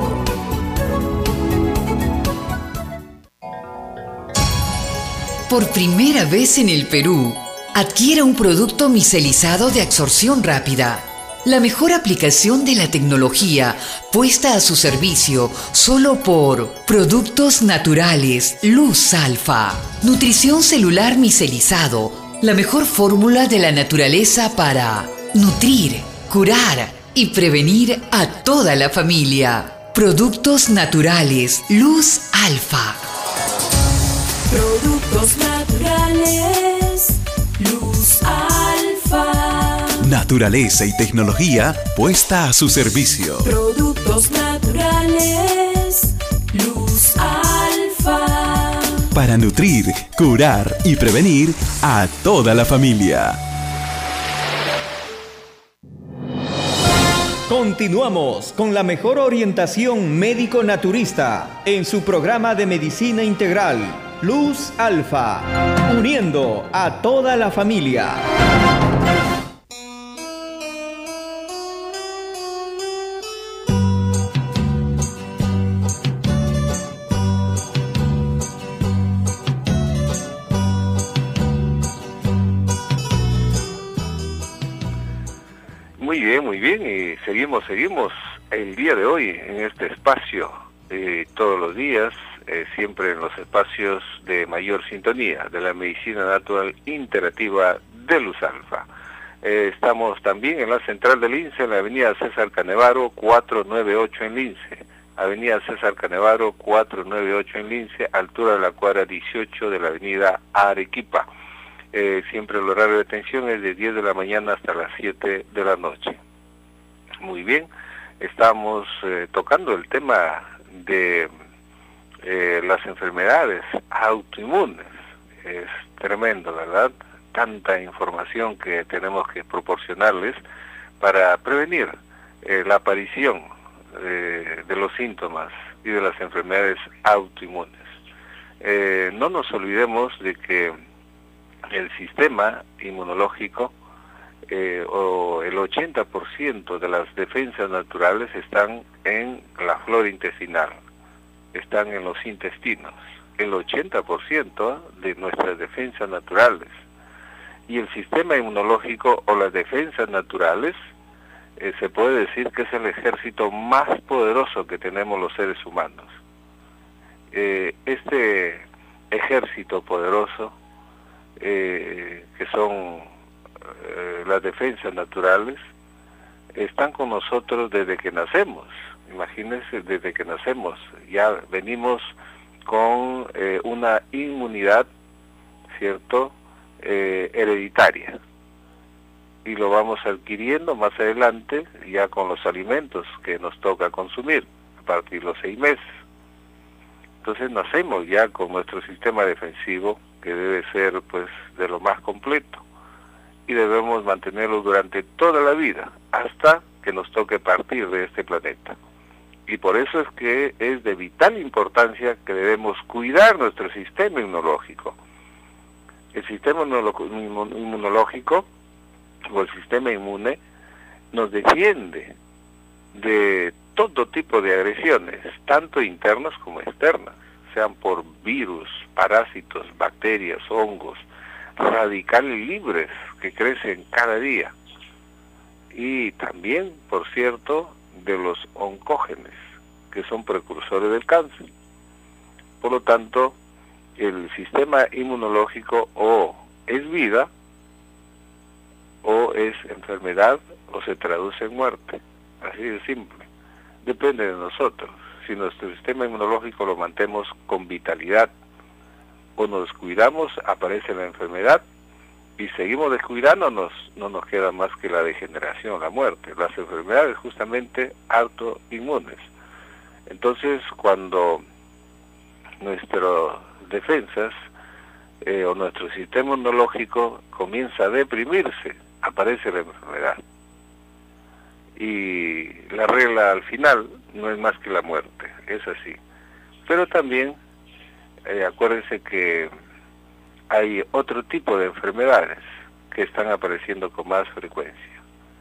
Por primera vez en el Perú, adquiera un producto micelizado de absorción rápida. La mejor aplicación de la tecnología puesta a su servicio solo por Productos Naturales Luz Alfa. Nutrición celular micelizado, la mejor fórmula de la naturaleza para nutrir, curar y prevenir a toda la familia. Productos Naturales Luz Alfa. Productos naturales Luz Alfa. Naturaleza y tecnología puesta a su servicio. Productos naturales Luz Alfa. Para nutrir, curar y prevenir a toda la familia. Continuamos con la mejor orientación médico-naturista en su programa de medicina integral, Luz Alfa, uniendo a toda la familia. Muy bien, muy bien, y seguimos, seguimos el día de hoy en este espacio, eh, todos los días, eh, siempre en los espacios de mayor sintonía, de la medicina natural integrativa de Luz Alfa. Eh, estamos también en la central de Lince, en la avenida César Canevaro, cuatrocientos noventa y ocho en Lince, avenida César Canevaro, cuatrocientos noventa y ocho en Lince, altura de la cuadra dieciocho de la avenida Arequipa. Eh, siempre el horario de atención es de diez de la mañana hasta las siete de la noche. Muy bien, estamos eh, tocando el tema de eh, las enfermedades autoinmunes. Es tremendo, ¿verdad? Tanta información que tenemos que proporcionarles para prevenir eh, la aparición eh, de los síntomas y de las enfermedades autoinmunes. Eh, no nos olvidemos de que el sistema inmunológico eh, o el ochenta por ciento de las defensas naturales están en la flora intestinal, están en los intestinos, el ochenta por ciento de nuestras defensas naturales. Y el sistema inmunológico o las defensas naturales, eh, se puede decir que es el ejército más poderoso que tenemos los seres humanos. Eh, este ejército poderoso, eh, que son eh, las defensas naturales, están con nosotros desde que nacemos. Imagínense, desde que nacemos ya venimos con eh, una inmunidad, ¿cierto?, eh, hereditaria, y lo vamos adquiriendo más adelante ya con los alimentos que nos toca consumir a partir de los seis meses. Entonces nacemos ya con nuestro sistema defensivo, que debe ser pues de lo más completo, y debemos mantenerlo durante toda la vida hasta que nos toque partir de este planeta. Y por eso es que es de vital importancia que debemos cuidar nuestro sistema inmunológico. El sistema inmunológico o el sistema inmune nos defiende de todo tipo de agresiones, tanto internas como externas, sean por virus, parásitos, bacterias, hongos, radicales libres que crecen cada día, y también, por cierto, de los oncógenes, que son precursores del cáncer. Por lo tanto, el sistema inmunológico o es vida, o es enfermedad, o se traduce en muerte. Así de simple. Depende de nosotros. Si nuestro sistema inmunológico lo mantenemos con vitalidad, o nos descuidamos, aparece la enfermedad, y seguimos descuidándonos, no nos queda más que la degeneración, la muerte. Las enfermedades justamente autoinmunes. Entonces, cuando nuestras defensas eh, o nuestro sistema inmunológico comienza a deprimirse, aparece la enfermedad. Y la regla al final no es más que la muerte, es así. Pero también, eh, acuérdense que hay otro tipo de enfermedades que están apareciendo con más frecuencia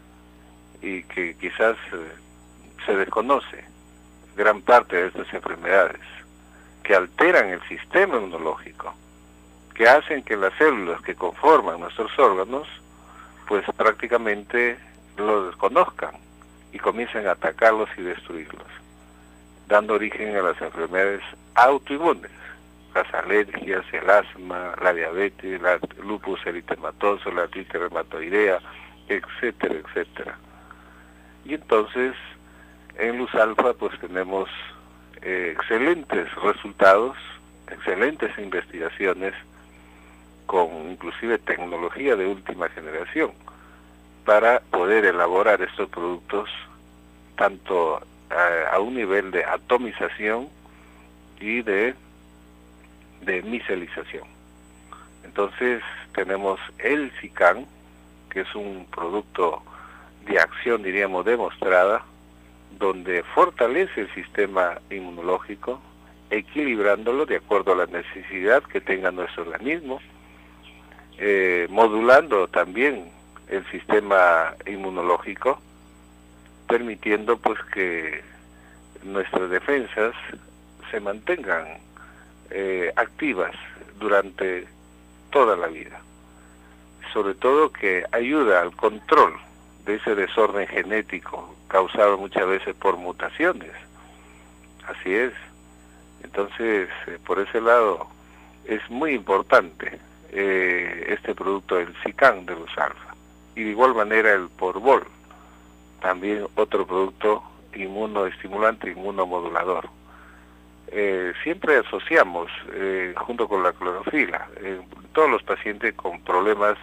y que quizás eh, se desconoce gran parte de estas enfermedades, que alteran el sistema inmunológico, que hacen que las células que conforman nuestros órganos pues prácticamente los desconozcan y comiencen a atacarlos y destruirlos, dando origen a las enfermedades autoinmunes, las alergias, el asma, la diabetes, la lupus eritematoso, la artritis reumatoidea, etcétera, etcétera. Y entonces, en Luz Alfa pues tenemos eh, excelentes resultados, excelentes investigaciones, con inclusive tecnología de última generación, para poder elaborar estos productos tanto a, a un nivel de atomización y de, de micelización. Entonces tenemos el SICAN, que es un producto de acción, diríamos, demostrada, donde fortalece el sistema inmunológico, equilibrándolo de acuerdo a la necesidad que tenga nuestro organismo, eh, modulando también el sistema inmunológico, permitiendo pues que nuestras defensas se mantengan eh, activas durante toda la vida. Sobre todo que ayuda al control de ese desorden genético causado muchas veces por mutaciones. Así es. Entonces, eh, por ese lado, es muy importante eh, este producto, el SICAN de Luz Alfa. Y de igual manera el Porbol, también otro producto inmunoestimulante, inmunomodulador. Eh, siempre asociamos, eh, junto con la clorofila, eh, todos los pacientes con problemas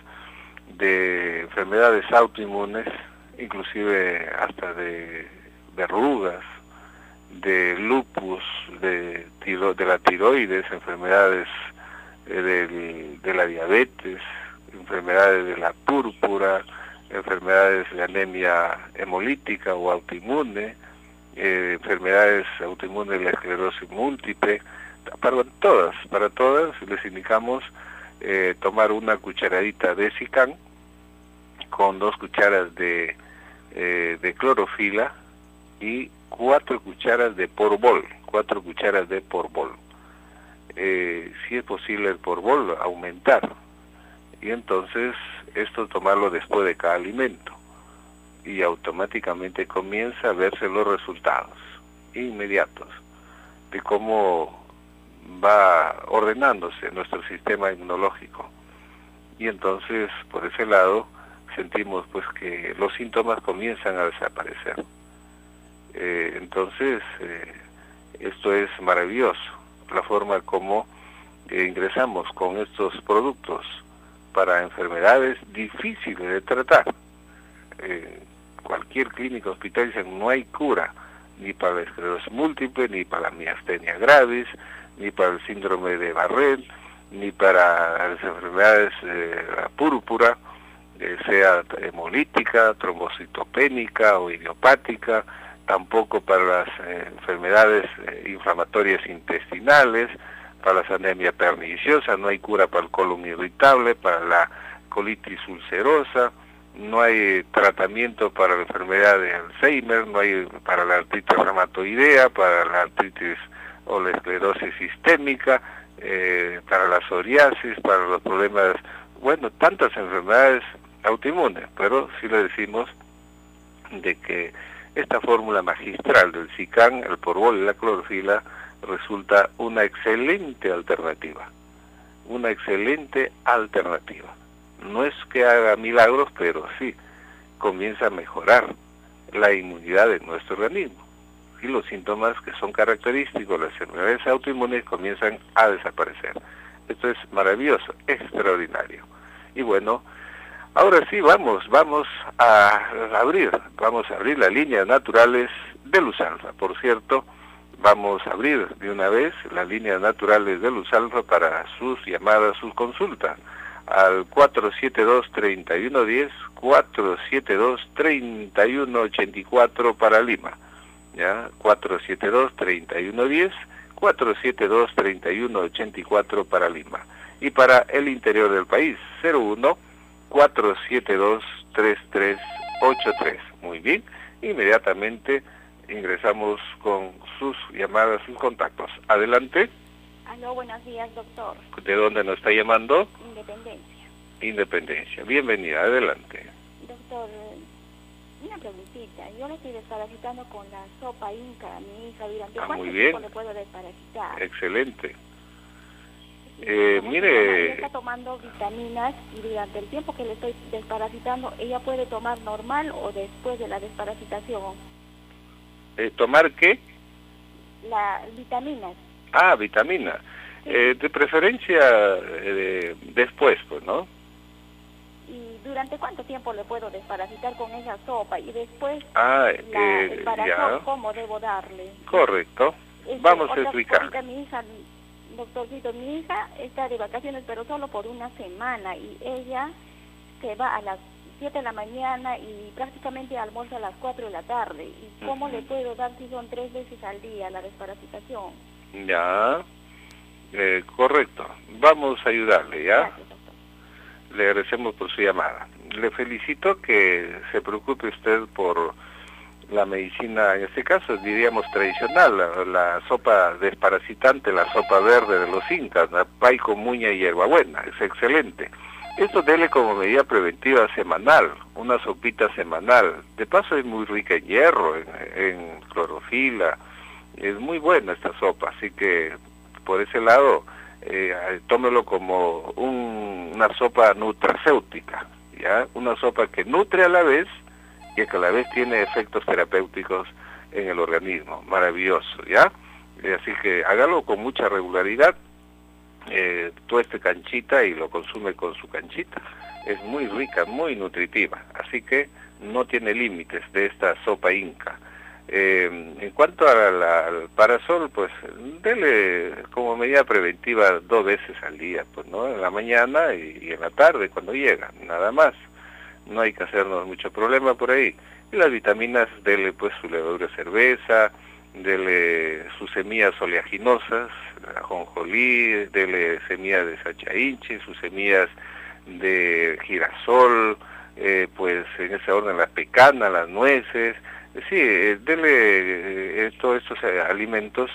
de enfermedades autoinmunes, inclusive hasta de verrugas, de lupus, de, tiro, de la tiroides, enfermedades eh, del, de la diabetes, enfermedades de la púrpura, enfermedades de anemia hemolítica o autoinmune, eh, enfermedades autoinmunes de la esclerosis múltiple. Para todas, para todas les indicamos eh, tomar una cucharadita de SICAN con dos cucharas de, eh, de clorofila y cuatro cucharas de porbol, cuatro cucharas de porbol. Eh, si es posible el porbol, aumentar. Y entonces esto tomarlo después de cada alimento. Y automáticamente comienza a verse los resultados inmediatos de cómo va ordenándose nuestro sistema inmunológico. Y entonces, por ese lado, sentimos pues que los síntomas comienzan a desaparecer. Eh, entonces, eh, esto es maravilloso, la forma como eh, ingresamos con estos productos para enfermedades difíciles de tratar. Eh, cualquier clínica hospital dice no hay cura, ni para la esclerosis múltiple, ni para la miastenia gravis, ni para el síndrome de Barrett, ni para las enfermedades de la púrpura, eh, sea hemolítica, trombocitopénica o idiopática, tampoco para las eh, enfermedades eh, inflamatorias intestinales, para las anemias perniciosas, no hay cura para el colon irritable, para la colitis ulcerosa, no hay tratamiento para la enfermedad de Alzheimer, no hay para la artritis reumatoidea, para la artritis o la esclerosis sistémica, eh, para la psoriasis, para los problemas, bueno, tantas enfermedades autoinmunes, pero sí le decimos de que esta fórmula magistral del SICAN, el porbol y la clorofila, resulta una excelente alternativa, una excelente alternativa. No es que haga milagros, pero sí comienza a mejorar la inmunidad de nuestro organismo. Y los síntomas que son característicos de las enfermedades autoinmunes comienzan a desaparecer. Esto es maravilloso, extraordinario. Y bueno, ahora sí vamos, vamos a abrir, vamos a abrir las líneas naturales de Luz Alfa. Por cierto, vamos a abrir de una vez las líneas naturales de Luz Alfa para sus llamadas, sus consultas. Al cuatro siete dos, tres uno uno uno cero, cuatro siete dos, tres uno ocho cuatro para Lima, ¿ya? cuatro siete dos, tres uno uno cero, cuatro siete dos, tres uno ocho cuatro para Lima. Y para el interior del país, cero uno, cuatro siete dos, tres tres ocho tres. Muy bien, inmediatamente ingresamos con sus llamadas, sus contactos. Adelante. Aló, buenos días, doctor. ¿De dónde nos está llamando? Independencia. Independencia. Bienvenida, adelante. Doctor, una preguntita. Yo le estoy desparasitando con la sopa Inca a mi hija. ¿Durante ah, cuánto muy tiempo bien. le puedo desparasitar? Excelente. Sí, eh, mire... Ella está tomando vitaminas y durante el tiempo que le estoy desparasitando, ¿ella puede tomar normal o después de la desparasitación? Eh, ¿Tomar qué? Las vitaminas. Ah, vitamina. Sí. Eh, de preferencia eh, después, pues, ¿no? ¿Y durante cuánto tiempo le puedo desparasitar con esa sopa? Y después, ah, la, eh, el parazón, ¿cómo debo darle? Correcto. Este, Vamos otra, a explicar. Ahorita mi hija, doctorcito, mi hija está de vacaciones, pero solo por una semana. Y ella se va a las siete de la mañana y prácticamente almuerza a las cuatro de la tarde. ¿Y cómo uh-huh. le puedo dar si son tres veces al día la desparasitación? Ya, eh, correcto. Vamos a ayudarle, ¿ya? Gracias, doctor. Le agradecemos por su llamada. Le felicito que se preocupe usted por la medicina, en este caso diríamos tradicional, la, la sopa desparasitante, la sopa verde de los incas, la paico, muña y hierbabuena, es excelente. Esto dele como medida preventiva semanal, una sopita semanal. De paso es muy rica en hierro, en, en clorofila. Es muy buena esta sopa, así que por ese lado eh, tómelo como un, una sopa nutracéutica, ¿ya? Una sopa que nutre a la vez y que a la vez tiene efectos terapéuticos en el organismo, maravilloso, ¿ya? Eh, así que hágalo con mucha regularidad, eh, tueste canchita y lo consume con su canchita. Es muy rica, muy nutritiva, así que no tiene límites de esta sopa Inca. Eh, en cuanto a la, al parasol, pues dele como medida preventiva dos veces al día, pues, ¿no? En la mañana y, y en la tarde cuando llega, nada más. No hay que hacernos mucho problema por ahí. Y las vitaminas, dele pues su levadura de cerveza, dele sus semillas oleaginosas, ajonjolí, dele semillas de sachainchi, sus semillas de girasol, eh, pues en ese orden las pecanas, las nueces, eh, sí, eh, dele eh, todos estos eh, alimentos,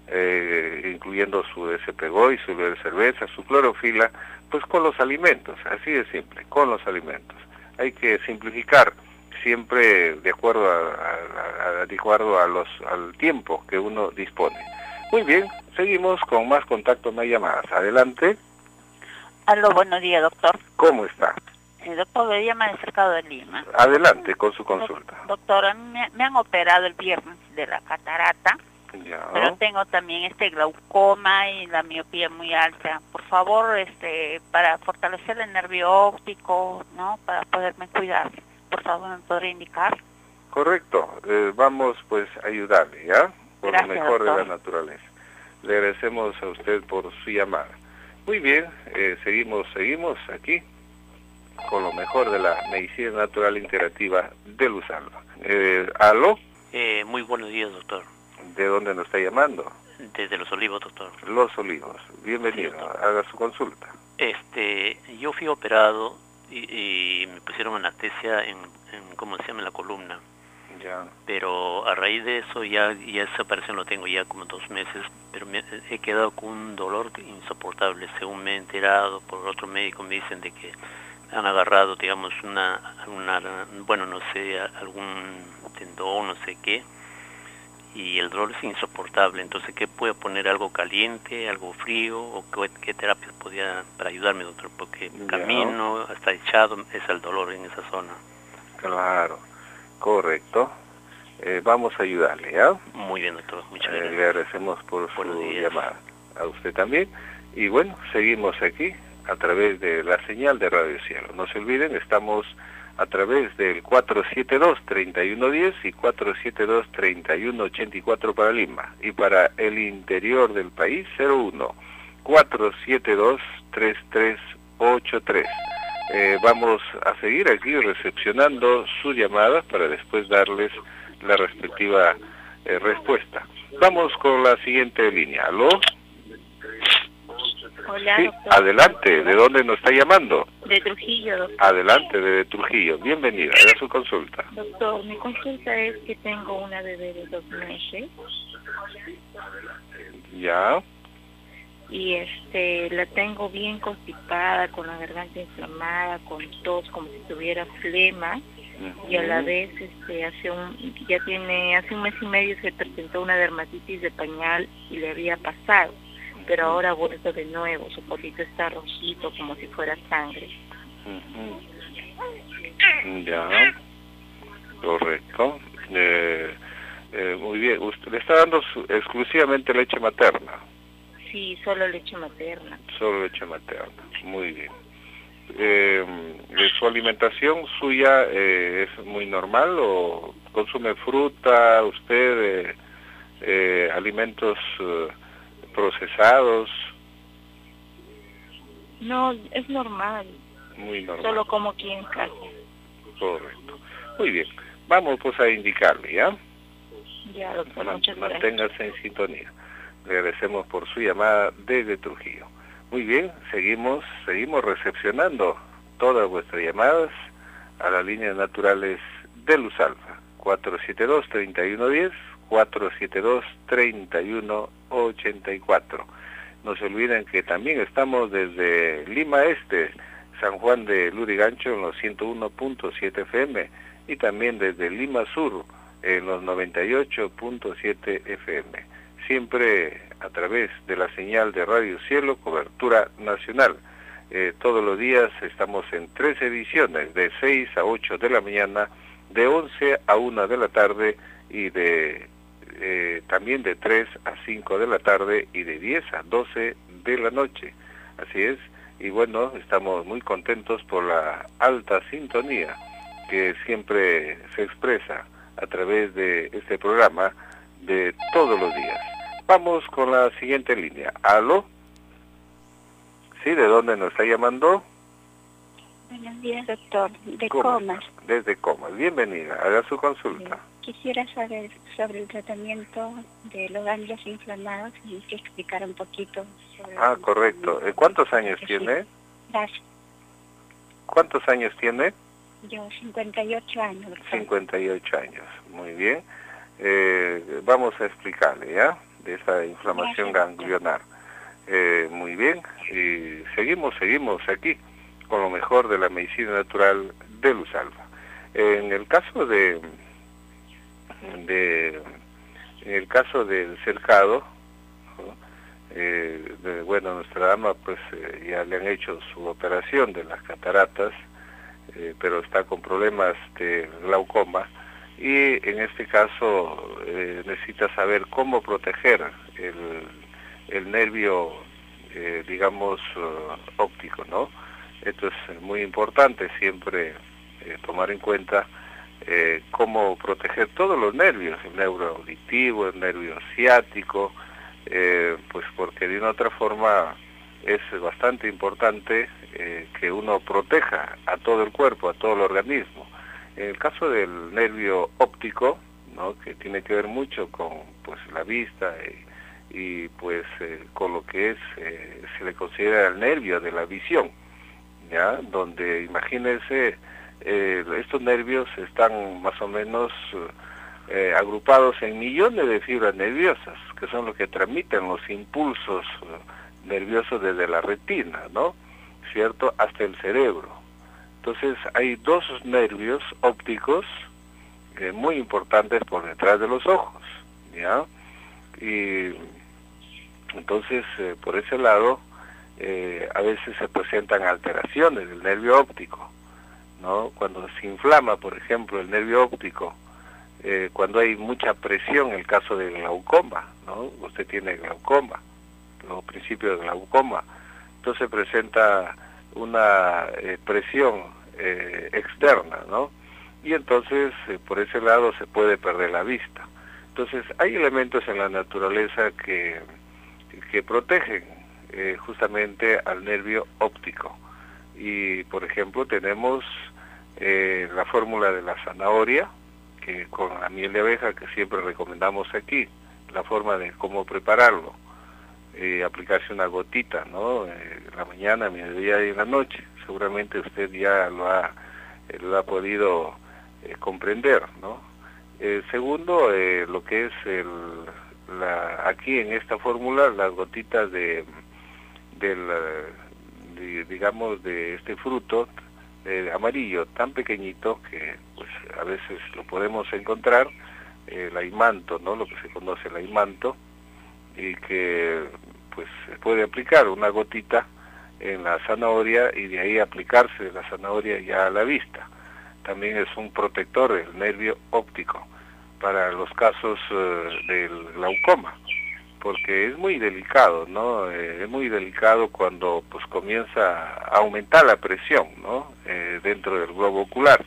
eh, incluyendo su S P G O y su cerveza, su clorofila, pues con los alimentos, así de simple, con los alimentos. Hay que simplificar, siempre de acuerdo a, a, a, de acuerdo a los, al tiempo que uno dispone. Muy bien, seguimos con más contactos, más llamadas. Adelante. Aló, buenos días, doctor. ¿Cómo está? El doctor me llama del Cercado de Lima. Adelante con su consulta. Do doctor, a mí me, me han operado el viernes de la catarata, ya. Pero tengo también este glaucoma y la miopía muy alta. Por favor, este, para fortalecer el nervio óptico, ¿no? Para poderme cuidar, por favor, ¿me podría indicar? Correcto, eh, vamos pues a ayudarle, ¿ya? Por Gracias, lo mejor doctor. de la naturaleza. Le agradecemos a usted por su llamada. Muy bien, eh, seguimos, seguimos aquí con lo mejor de la medicina natural integrativa de Luz Alfa. Eh, ¿Aló? Eh, muy buenos días, doctor. ¿De dónde nos está llamando? Desde Los Olivos, doctor. Los Olivos. Bienvenido, Sí, doctor. haga su consulta. Este, yo fui operado y, y me pusieron anestesia en, en, ¿cómo se llama?, en la columna. Ya. Pero a raíz de eso ya, ya esa operación lo tengo ya como dos meses, pero me, he quedado con un dolor insoportable. Según me he enterado por otro médico, me dicen de que han agarrado, digamos, una, una bueno, no sé, algún tendón, no sé qué, y el dolor es insoportable. Entonces, ¿qué puedo poner? ¿Algo caliente, algo frío? ¿O qué, qué terapia podía para ayudarme, doctor? Porque Ya. camino, hasta echado, es el dolor en esa zona. Claro, correcto. Eh, vamos a ayudarle, ¿ya? Muy bien, doctor, muchas Eh, gracias. le agradecemos por su Buenos días. llamada. A usted también. Y bueno, seguimos aquí a través de la señal de Radio Cielo. No se olviden, estamos a través del cuatro siete dos, tres uno uno cero y cuatro siete dos, tres uno ocho cuatro para Lima. Y para el interior del país, cero uno, cuatro siete dos, tres tres ocho tres. Eh, vamos a seguir aquí recepcionando sus llamadas para después darles la respectiva eh, respuesta. Vamos con la siguiente línea. ¿Aló? Hola, Sí, doctor. adelante. ¿De dónde nos está llamando? De Trujillo, doctor. Adelante, de Trujillo. Bienvenida, haga su consulta. Doctor, mi consulta es que tengo una bebé de dos meses Ya, y este la tengo bien constipada, con la garganta inflamada, con tos, como si tuviera flema, y a la vez este hace un ya tiene hace un mes y medio se presentó una dermatitis de pañal y le había pasado, pero ahora ha vuelto de nuevo. Su potito está rojito como si fuera sangre. ujú. Ya, correcto. Eh, eh, muy bien, usted le está dando su- exclusivamente leche materna, Sí, solo leche materna. solo leche materna. Muy bien. Eh, ¿Su alimentación suya eh, es muy normal o consume fruta, usted, eh, eh, alimentos eh, procesados? No, es normal. Muy normal. Solo como aquí en casa. Correcto. Muy bien. Vamos pues a indicarle, ¿ya? Ya, doctor, Man- muchas gracias. Manténgase en sintonía. Le agradecemos por su llamada desde Trujillo. Muy bien, seguimos, seguimos recepcionando todas vuestras llamadas a las líneas naturales de Luz Alfa. cuatro siete dos, tres uno uno cero, cuatro siete dos, tres uno ocho cuatro. No se olviden que también estamos desde Lima Este, San Juan de Lurigancho en los ciento uno punto siete F M y también desde Lima Sur en los noventa y ocho punto siete F M. Siempre a través de la señal de Radio Cielo, cobertura nacional. Eh, todos los días estamos en tres ediciones, de seis a ocho de la mañana, de once a una de la tarde y de eh, también de tres a cinco de la tarde y de diez a doce de la noche. Así es, y bueno, estamos muy contentos por la alta sintonía que siempre se expresa a través de este programa de todos los días. Vamos con la siguiente línea. ¿Aló? ¿Sí? ¿De dónde nos está llamando? Buenos días, doctor. De ¿Cómo Comas. está? Desde Comas. Bienvenida. Haga su consulta. Quisiera saber sobre el tratamiento de los ganglios inflamados y que explicara un poquito sobre... Ah, correcto. Eh, ¿Cuántos años tiene? Gracias. ¿Cuántos años tiene? Yo, cincuenta y ocho años. Doctor. cincuenta y ocho años, muy bien. Eh, vamos a explicarle, ¿ya? De esta inflamación Gracias, ganglionar. Eh, muy bien, y seguimos, seguimos aquí con lo mejor de la medicina natural de Luz Alfa. En el caso de, de en el caso del cercado, ¿no? eh, de, bueno, nuestra dama pues eh, ya le han hecho su operación de las cataratas, eh, pero está con problemas de glaucoma, y en este caso eh, necesita saber cómo proteger el, el nervio, eh, digamos, uh, óptico, ¿no? Esto es muy importante siempre eh, tomar en cuenta eh, cómo proteger todos los nervios, el nervio auditivo, el nervio ciático, eh, pues porque de una otra forma es bastante importante eh, que uno proteja a todo el cuerpo, a todo el organismo. En el caso del nervio óptico, ¿no? Que tiene que ver mucho con pues la vista y, y pues eh, con lo que es, eh, se le considera el nervio de la visión, ¿ya? Donde imagínense, eh, estos nervios están más o menos eh, agrupados en millones de fibras nerviosas, que son los que transmiten los impulsos eh, nerviosos desde la retina, ¿no? ¿Cierto? Hasta el cerebro. Entonces hay dos nervios ópticos eh, muy importantes por detrás de los ojos, ¿ya? Y entonces eh, por ese lado eh, a veces se presentan alteraciones del nervio óptico, ¿no? Cuando se inflama, por ejemplo, el nervio óptico, eh, cuando hay mucha presión, en el caso del glaucoma, ¿no? Usted tiene glaucoma, los principios de glaucoma, entonces presenta una eh, presión eh, externa, ¿no? Y entonces eh, por ese lado se puede perder la vista. Entonces hay elementos en la naturaleza que, que protegen eh, justamente al nervio óptico. Y por ejemplo tenemos eh, la fórmula de la zanahoria, que con la miel de abeja que siempre recomendamos aquí, la forma de cómo prepararlo. Eh, aplicarse una gotita, ¿no? Eh, en la mañana, mediodía y en la noche. Seguramente usted ya lo ha, eh, lo ha podido eh, comprender, ¿no? Eh, segundo, eh, lo que es el, la, aquí en esta fórmula, las gotitas de, del, de, digamos, de este fruto eh, amarillo tan pequeñito que pues a veces lo podemos encontrar, eh, el aimanto, ¿no? Lo que se conoce el aimanto, y que pues se puede aplicar una gotita en la zanahoria y de ahí aplicarse la zanahoria ya a la vista. También es un protector del nervio óptico para los casos uh, del glaucoma, porque es muy delicado, ¿no? Eh, es muy delicado cuando pues comienza a aumentar la presión, ¿no? Eh, dentro del globo ocular.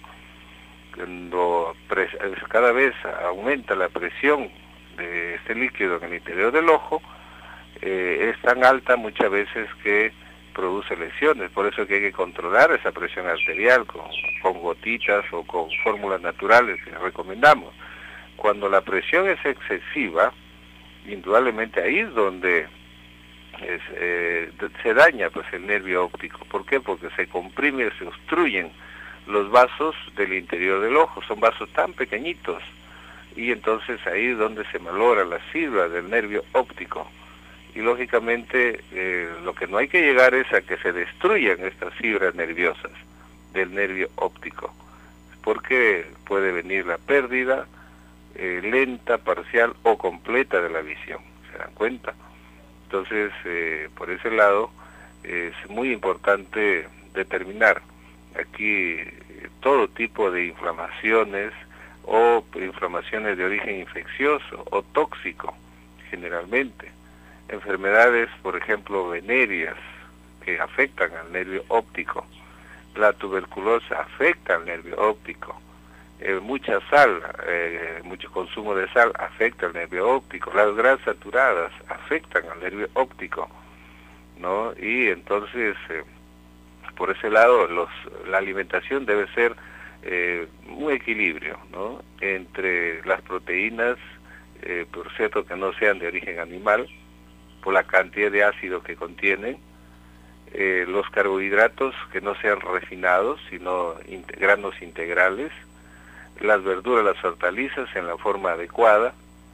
Cuando cada vez aumenta la presión de este líquido en el interior del ojo, eh, es tan alta muchas veces que produce lesiones. Por eso que hay que controlar esa presión arterial con, con gotitas o con fórmulas naturales que recomendamos. Cuando la presión es excesiva, indudablemente ahí es donde es, eh, se daña pues el nervio óptico. ¿Por qué? Porque se comprime, se obstruyen los vasos del interior del ojo. Son vasos tan pequeñitos, y entonces ahí es donde se malogra las fibras del nervio óptico. Y lógicamente eh, lo que no hay que llegar es a que se destruyan estas fibras nerviosas del nervio óptico, porque puede venir la pérdida eh, lenta, parcial o completa de la visión. ¿Se dan cuenta? Entonces, eh, por ese lado, eh, es muy importante determinar aquí eh, todo tipo de inflamaciones o inflamaciones de origen infeccioso o tóxico, generalmente. Enfermedades, por ejemplo, venéreas, que afectan al nervio óptico. La tuberculosis afecta al nervio óptico. Eh, mucha sal, eh, mucho consumo de sal afecta al nervio óptico. Las grasas saturadas afectan al nervio óptico, ¿no? Y entonces, eh, por ese lado, los, la alimentación debe ser eh, un equilibrio, ¿no? Entre las proteínas, eh, por cierto que no sean de origen animal, por la cantidad de ácido que contienen, eh, los carbohidratos que no sean refinados, sino granos integrales, las verduras, las hortalizas en la forma adecuada,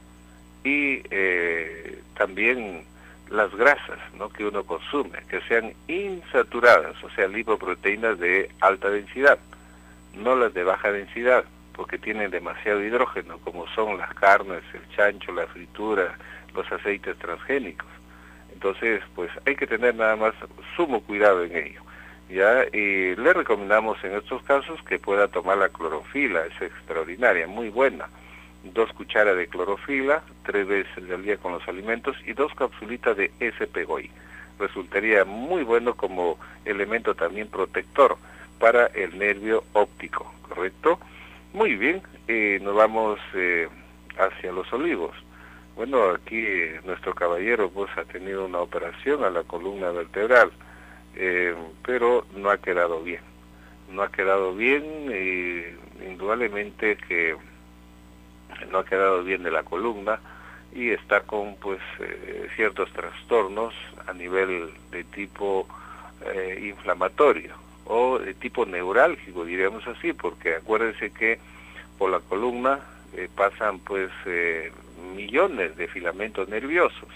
y eh, también las grasas, ¿no?, que uno consume, que sean insaturadas, o sea, lipoproteínas de alta densidad, no las de baja densidad, porque tienen demasiado hidrógeno, como son las carnes, el chancho, la fritura, los aceites transgénicos. Entonces, pues hay que tener nada más sumo cuidado en ello, ¿ya? Y le recomendamos en estos casos que pueda tomar la clorofila, es extraordinaria, muy buena. Dos cucharas de clorofila, tres veces al día con los alimentos, y dos capsulitas de S P G O I. Resultaría muy bueno como elemento también protector para el nervio óptico, ¿correcto? Muy bien, eh, nos vamos eh, hacia los olivos. Bueno, aquí eh, nuestro caballero pues ha tenido una operación a la columna vertebral, eh, pero no ha quedado bien. No ha quedado bien, eh, indudablemente que no ha quedado bien de la columna, y está con pues eh, ciertos trastornos a nivel de tipo eh, inflamatorio o de tipo neurálgico, diríamos así, porque acuérdense que por la columna eh, pasan pues eh, millones de filamentos nerviosos,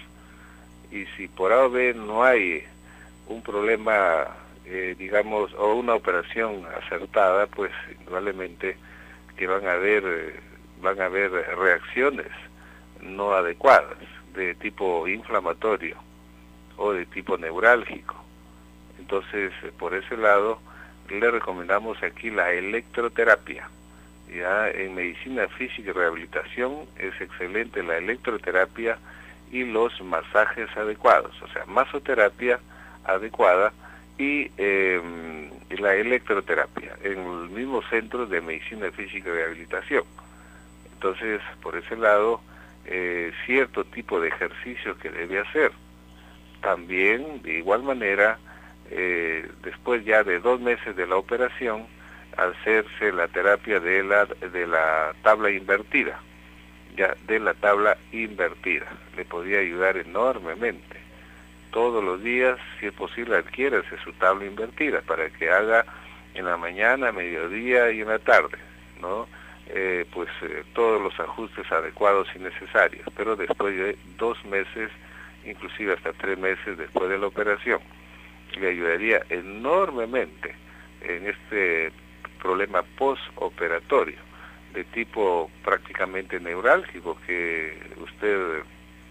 y si por A o B no hay un problema, eh, digamos, o una operación acertada, pues indudablemente que van a haber eh, van a haber reacciones no adecuadas de tipo inflamatorio o de tipo neurálgico. Entonces, por ese lado, le recomendamos aquí la electroterapia. Ya en medicina física y rehabilitación es excelente la electroterapia y los masajes adecuados, o sea, masoterapia adecuada y eh, la electroterapia en el mismo centro de medicina física y rehabilitación. Entonces, por ese lado, eh, cierto tipo de ejercicio que debe hacer. También, de igual manera, eh, después ya de dos meses de la operación, hacerse la terapia de la, de la tabla invertida, ya de la tabla invertida. Le podría ayudar enormemente. Todos los días, si es posible, adquiérase su tabla invertida para que haga en la mañana, mediodía y en la tarde, ¿no? Eh, pues eh, todos los ajustes adecuados y necesarios, pero después de dos meses, inclusive hasta tres meses después de la operación, le ayudaría enormemente en este problema postoperatorio de tipo prácticamente neurálgico que usted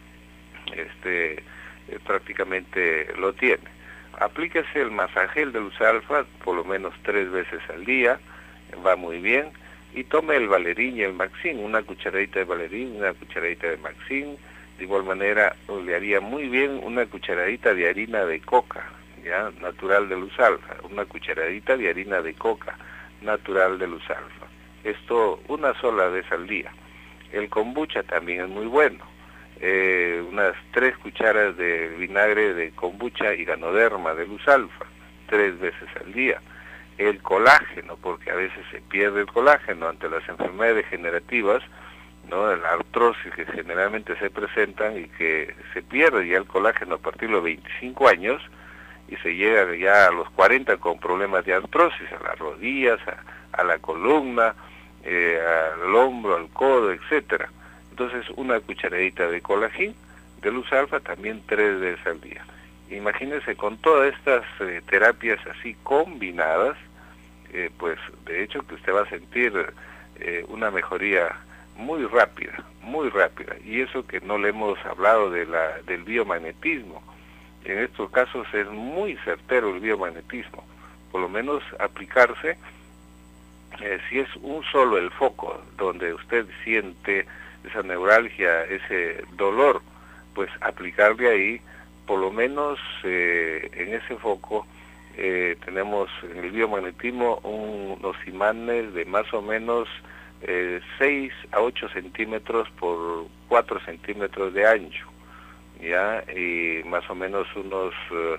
este eh, prácticamente lo tiene. Aplíquese el masagel de luz alfa por lo menos tres veces al día, va muy bien. Y tome el Valerín y el Maxin, una cucharadita de Valerín, una cucharadita de Maxin. De igual manera, le haría muy bien una cucharadita de harina de coca, ya, natural de luz alfa, una cucharadita de harina de coca, natural de luz alfa. Esto una sola vez al día. El kombucha también es muy bueno. Eh, unas tres cucharas de vinagre de kombucha y ganoderma de luz alfa, tres veces al día. El colágeno, porque a veces se pierde el colágeno ante las enfermedades degenerativas, ¿no?, la artrosis que generalmente se presentan y que se pierde ya el colágeno a partir de los veinticinco años y se llega ya a los cuarenta con problemas de artrosis a las rodillas, a, a la columna, eh, al hombro, al codo, etcétera. Entonces una cucharadita de colágeno de luz alfa también tres veces al día. Imagínense con todas estas eh, terapias así combinadas, eh, pues de hecho que usted va a sentir eh, una mejoría muy rápida, muy rápida. Y eso que no le hemos hablado de la, del biomagnetismo. En estos casos es muy certero el biomagnetismo. Por lo menos aplicarse, eh, si es un solo el foco donde usted siente esa neuralgia, ese dolor, pues aplicarle ahí, por lo menos eh, en ese foco eh, tenemos en el biomagnetismo un, unos imanes de más o menos eh, seis a ocho centímetros por cuatro centímetros de ancho, ya, y más o menos unos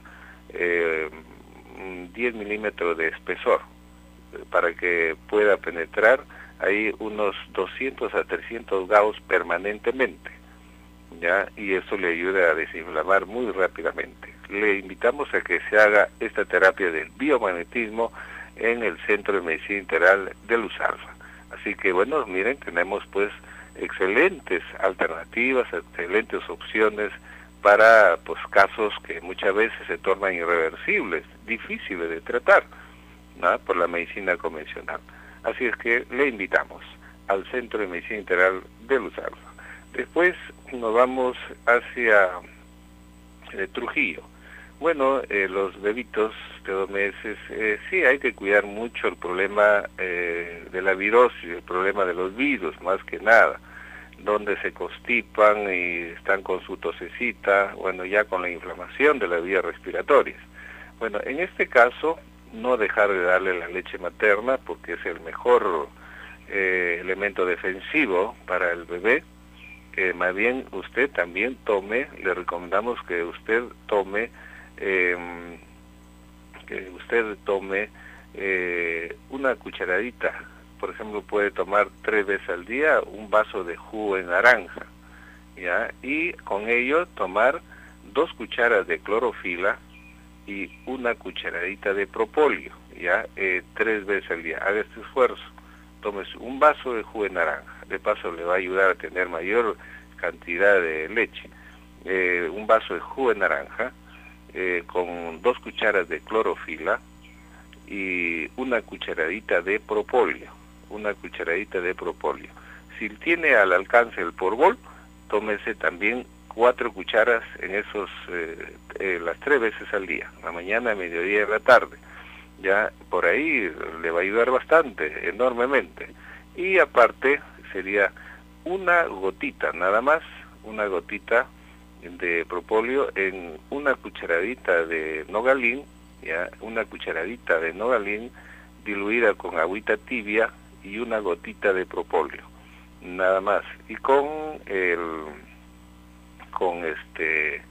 eh, diez milímetros de espesor, para que pueda penetrar ahí unos doscientos a trescientos gauss permanentemente, ¿ya? Y eso le ayuda a desinflamar muy rápidamente. le invitamos a que se haga esta terapia del biomagnetismo en el Centro de Medicina Integral de Luz Alfa. Así que bueno, miren, tenemos pues excelentes alternativas, excelentes opciones para pues casos que muchas veces se tornan irreversibles, difíciles de tratar, ¿no?, por la medicina convencional. Así es que le invitamos al Centro de Medicina Integral de Luz Alfa. Después nos vamos hacia eh, Trujillo. Bueno, eh, los bebitos de dos meses, eh, sí hay que cuidar mucho el problema eh, de la virosis, el problema de los virus, más que nada, donde se constipan y están con su tosecita, bueno, ya con la inflamación de las vías respiratorias. Bueno, en este caso, no dejar de darle la leche materna, porque es el mejor eh, elemento defensivo para el bebé. Que más bien usted también tome, le recomendamos que usted tome, eh, que usted tome eh, una cucharadita. Por ejemplo, puede tomar tres veces al día un vaso de jugo de naranja, ¿ya? Y con ello tomar dos cucharas de clorofila y una cucharadita de propóleo, ¿ya? Eh, tres veces al día. Haga este esfuerzo. Tomes un vaso de jugo de naranja. De paso le va a ayudar a tener mayor cantidad de leche. Eh, un vaso de jugo de naranja eh, con dos cucharas de clorofila y una cucharadita de propóleo. Una cucharadita de propóleo. Si tiene al alcance el porbol, tómese también cuatro cucharas en esos, eh, eh, las tres veces al día, la mañana, mediodía y la tarde. Ya por ahí le va a ayudar bastante, enormemente. Y aparte sería una gotita, nada más, una gotita de propóleo en una cucharadita de nogalín, ya, una cucharadita de nogalín diluida con agüita tibia y una gotita de propóleo, nada más. Y con el, con este,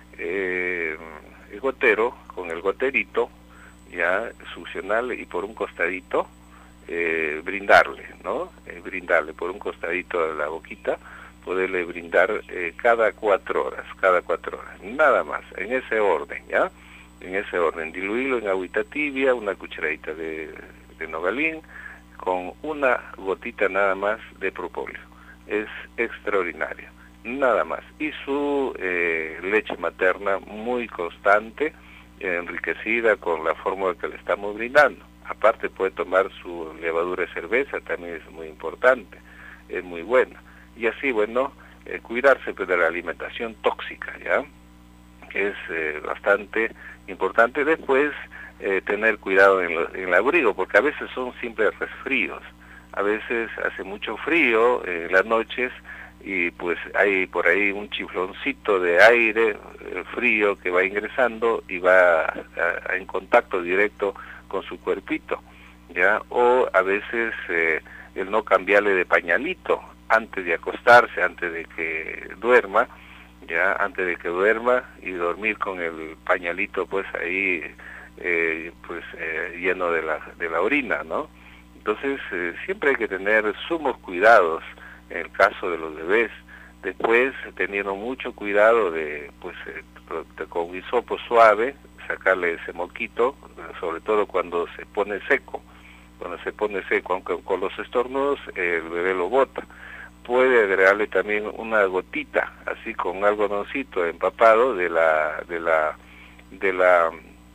eh, el gotero, con el goterito, ya succionarle y por un costadito eh, brindarle, ¿no? Eh, brindarle por un costadito de la boquita, poderle brindar eh, cada cuatro horas, cada cuatro horas, nada más, en ese orden, ¿ya? En ese orden, diluirlo en agüita tibia, una cucharadita de, de nogalín, con una gotita nada más de propóleo. Es extraordinario, nada más. Y su eh, leche materna muy constante, enriquecida con la fórmula que le estamos brindando. Aparte puede tomar su levadura de cerveza, también es muy importante, es muy buena. Y así, bueno, eh, cuidarse pues, de la alimentación tóxica, ¿ya? Que es eh, bastante importante. Después, eh, tener cuidado en, lo, en el abrigo, porque a veces son simples resfríos. A veces hace mucho frío en las noches, y pues hay por ahí un chifloncito de aire eh, frío que va ingresando y va a, a, en contacto directo con su cuerpito, ¿ya? O a veces eh, el no cambiarle de pañalito antes de acostarse, antes de que duerma, ya, antes de que duerma y dormir con el pañalito pues ahí eh, pues eh, lleno de la, de la orina, ¿no? Entonces eh, siempre hay que tener sumos cuidados en el caso de los bebés. Después, teniendo mucho cuidado de, pues, eh, con hisopo suave, sacarle ese moquito, sobre todo cuando se pone seco, cuando se pone seco, aunque con los estornudos el bebé lo bota. Puede agregarle también una gotita, así con un algodoncito empapado de la, de la, de la,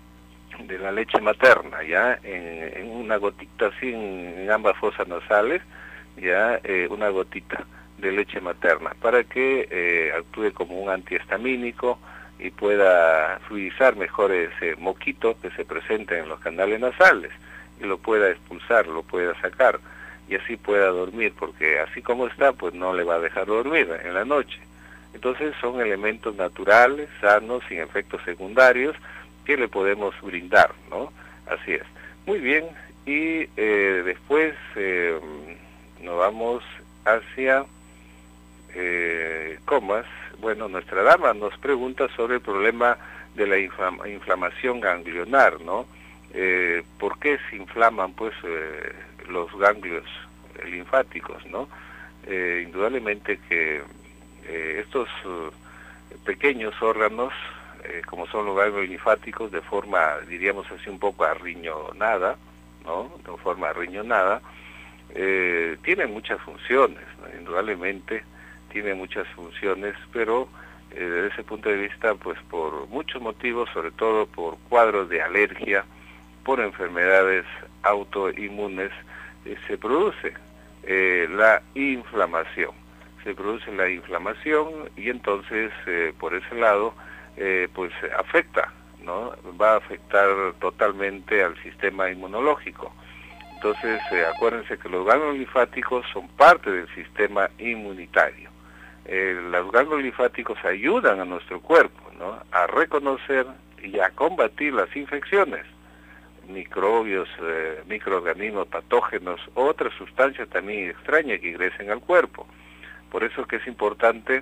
de la leche materna, ya, en, en una gotita así en, en ambas fosas nasales, ya eh, una gotita de leche materna para que eh, actúe como un antihistamínico y pueda fluidizar mejor ese moquito que se presenta en los canales nasales y lo pueda expulsar, lo pueda sacar y así pueda dormir, porque así como está pues no le va a dejar dormir en la noche. Entonces son elementos naturales, sanos, sin efectos secundarios que le podemos brindar, ¿no? Así es. Muy bien, y eh, después eh, nos vamos hacia eh, comas. Bueno, nuestra dama nos pregunta sobre el problema de la inflam inflamación ganglionar, ¿no? Eh, ¿Por qué se inflaman pues eh, los ganglios linfáticos, ¿no? Eh, indudablemente que eh, estos uh, pequeños órganos eh, como son los ganglios linfáticos, de forma, diríamos así, un poco arriñonada, ¿no? De forma arriñonada, eh, tienen muchas funciones, ¿no? Indudablemente tienen muchas funciones, pero eh, desde ese punto de vista, pues por muchos motivos, sobre todo por cuadros de alergia, por enfermedades autoinmunes, eh, se produce eh, la inflamación. Se produce la inflamación y entonces, eh, por ese lado, eh, pues afecta, ¿no? Va a afectar totalmente al sistema inmunológico. Entonces, eh, acuérdense que los ganglios linfáticos son parte del sistema inmunitario. Eh, los ganglios linfáticos ayudan a nuestro cuerpo, ¿no? A reconocer y a combatir las infecciones, microbios, eh, microorganismos patógenos, otras sustancias también extrañas que ingresen al cuerpo. Por eso que es importante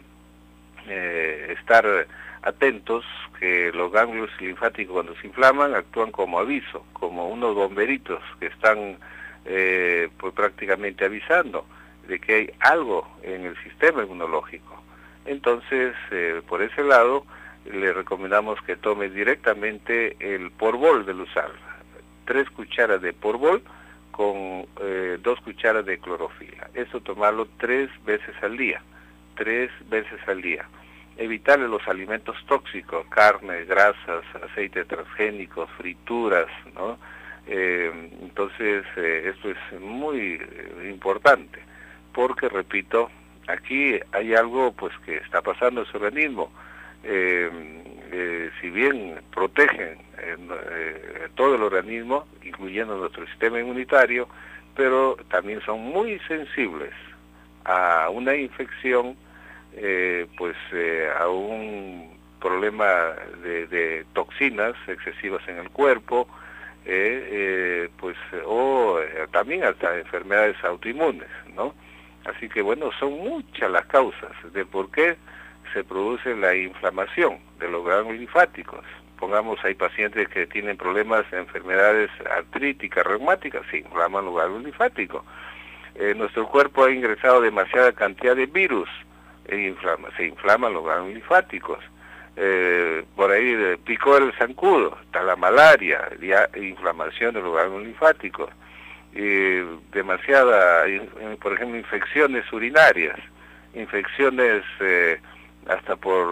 eh, estar atentos, que los ganglios linfáticos cuando se inflaman actúan como aviso, como unos bomberitos que están eh, pues prácticamente avisando de que hay algo en el sistema inmunológico. Entonces, eh, por ese lado, le recomendamos que tome directamente el Porbol de Luz Alfa, tres cucharas de Porbol con eh, dos cucharas de clorofila. Eso tomarlo tres veces al día, tres veces al día. Evitarle los alimentos tóxicos, carne, grasas, aceites transgénicos, frituras, ¿no? Eh, entonces, eh, esto es muy eh, importante, porque, repito, aquí hay algo pues que está pasando en su organismo. Eh, eh, si bien protegen eh, eh, todo el organismo, incluyendo nuestro sistema inmunitario, pero también son muy sensibles a una infección, eh, pues eh, a un problema de, de toxinas excesivas en el cuerpo, eh, eh, pues o eh, también hasta enfermedades autoinmunes, ¿no? Así que bueno, son muchas las causas de por qué se produce la inflamación de los ganglios linfáticos. Pongamos, hay pacientes que tienen problemas, enfermedades artríticas, reumáticas, se inflaman los ganglios linfáticos. Eh, nuestro cuerpo ha ingresado demasiada cantidad de virus, e inflama, se inflaman los ganglios linfáticos. Eh, por ahí eh, picó el zancudo, está la malaria, ya, inflamación de los ganglios linfáticos. Eh, demasiada, eh, por ejemplo, infecciones urinarias, infecciones eh, hasta por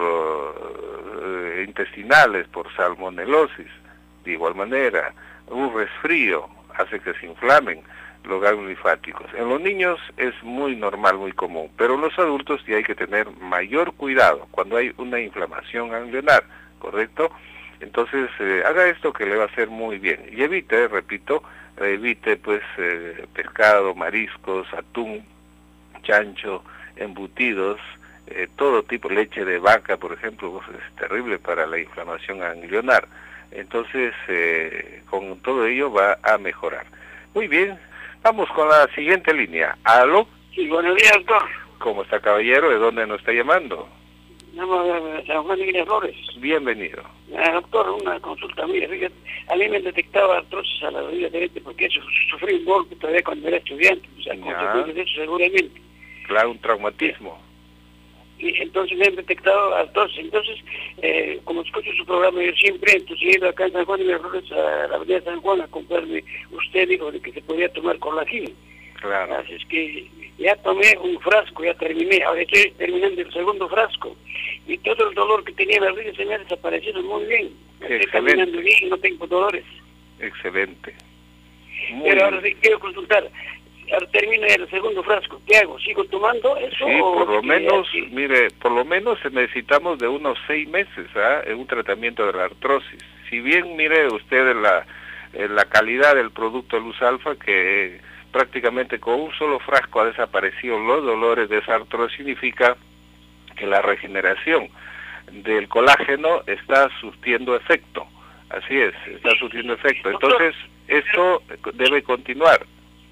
uh, intestinales, por salmonelosis, de igual manera, un resfrío hace que se inflamen los ganglios linfáticos. En los niños es muy normal, muy común, pero en los adultos sí hay que tener mayor cuidado cuando hay una inflamación ganglionar, ¿correcto? Entonces, eh, haga esto que le va a hacer muy bien. Y evite, repito, evite pues eh, pescado, mariscos, atún, chancho, embutidos, eh, todo tipo, leche de vaca, por ejemplo, pues, es terrible para la inflamación ganglionar. Entonces, eh, con todo ello va a mejorar. Muy bien, vamos con la siguiente línea. ¿Aló? Sí, buenos días, doctor. ¿Cómo está, caballero? ¿De dónde nos está llamando? Llamo de San Juan de Miraflores. Bienvenido. Ah, doctor, una consulta. Mire, fíjate, a mí me detectaba artrosis a la rodilla derecha porque eso, sufrí un golpe todavía cuando era estudiante. O sea, consecuencia de eso seguramente. Claro, un traumatismo. Y entonces me han detectado artrosis. Entonces, eh, como escucho su programa yo siempre, entonces he ido acá en San Juan de Miraflores a la avenida San Juan a comprarme, usted dijo de que se podía tomar colágeno. Claro. Así es que ya tomé un frasco, ya terminé, ahora estoy terminando el segundo frasco. Y todo el dolor que tenía en la rodilla se me ha desaparecido muy bien. Estoy Excelente. caminando bien, no tengo dolores. Excelente. Muy Pero ahora bien. sí quiero consultar. Ahora termino el segundo frasco. ¿Qué hago? ¿Sigo tomando eso? Sí, o por lo que menos, así? mire, por lo menos necesitamos de unos seis meses ¿ah? en un tratamiento de la artrosis. Si bien, mire usted la, la calidad del producto Luz Alfa, que prácticamente con un solo frasco ha desaparecido los dolores de esa artrosis, significa que la regeneración del colágeno está surtiendo efecto. Así es, está surtiendo efecto. Entonces, esto debe continuar.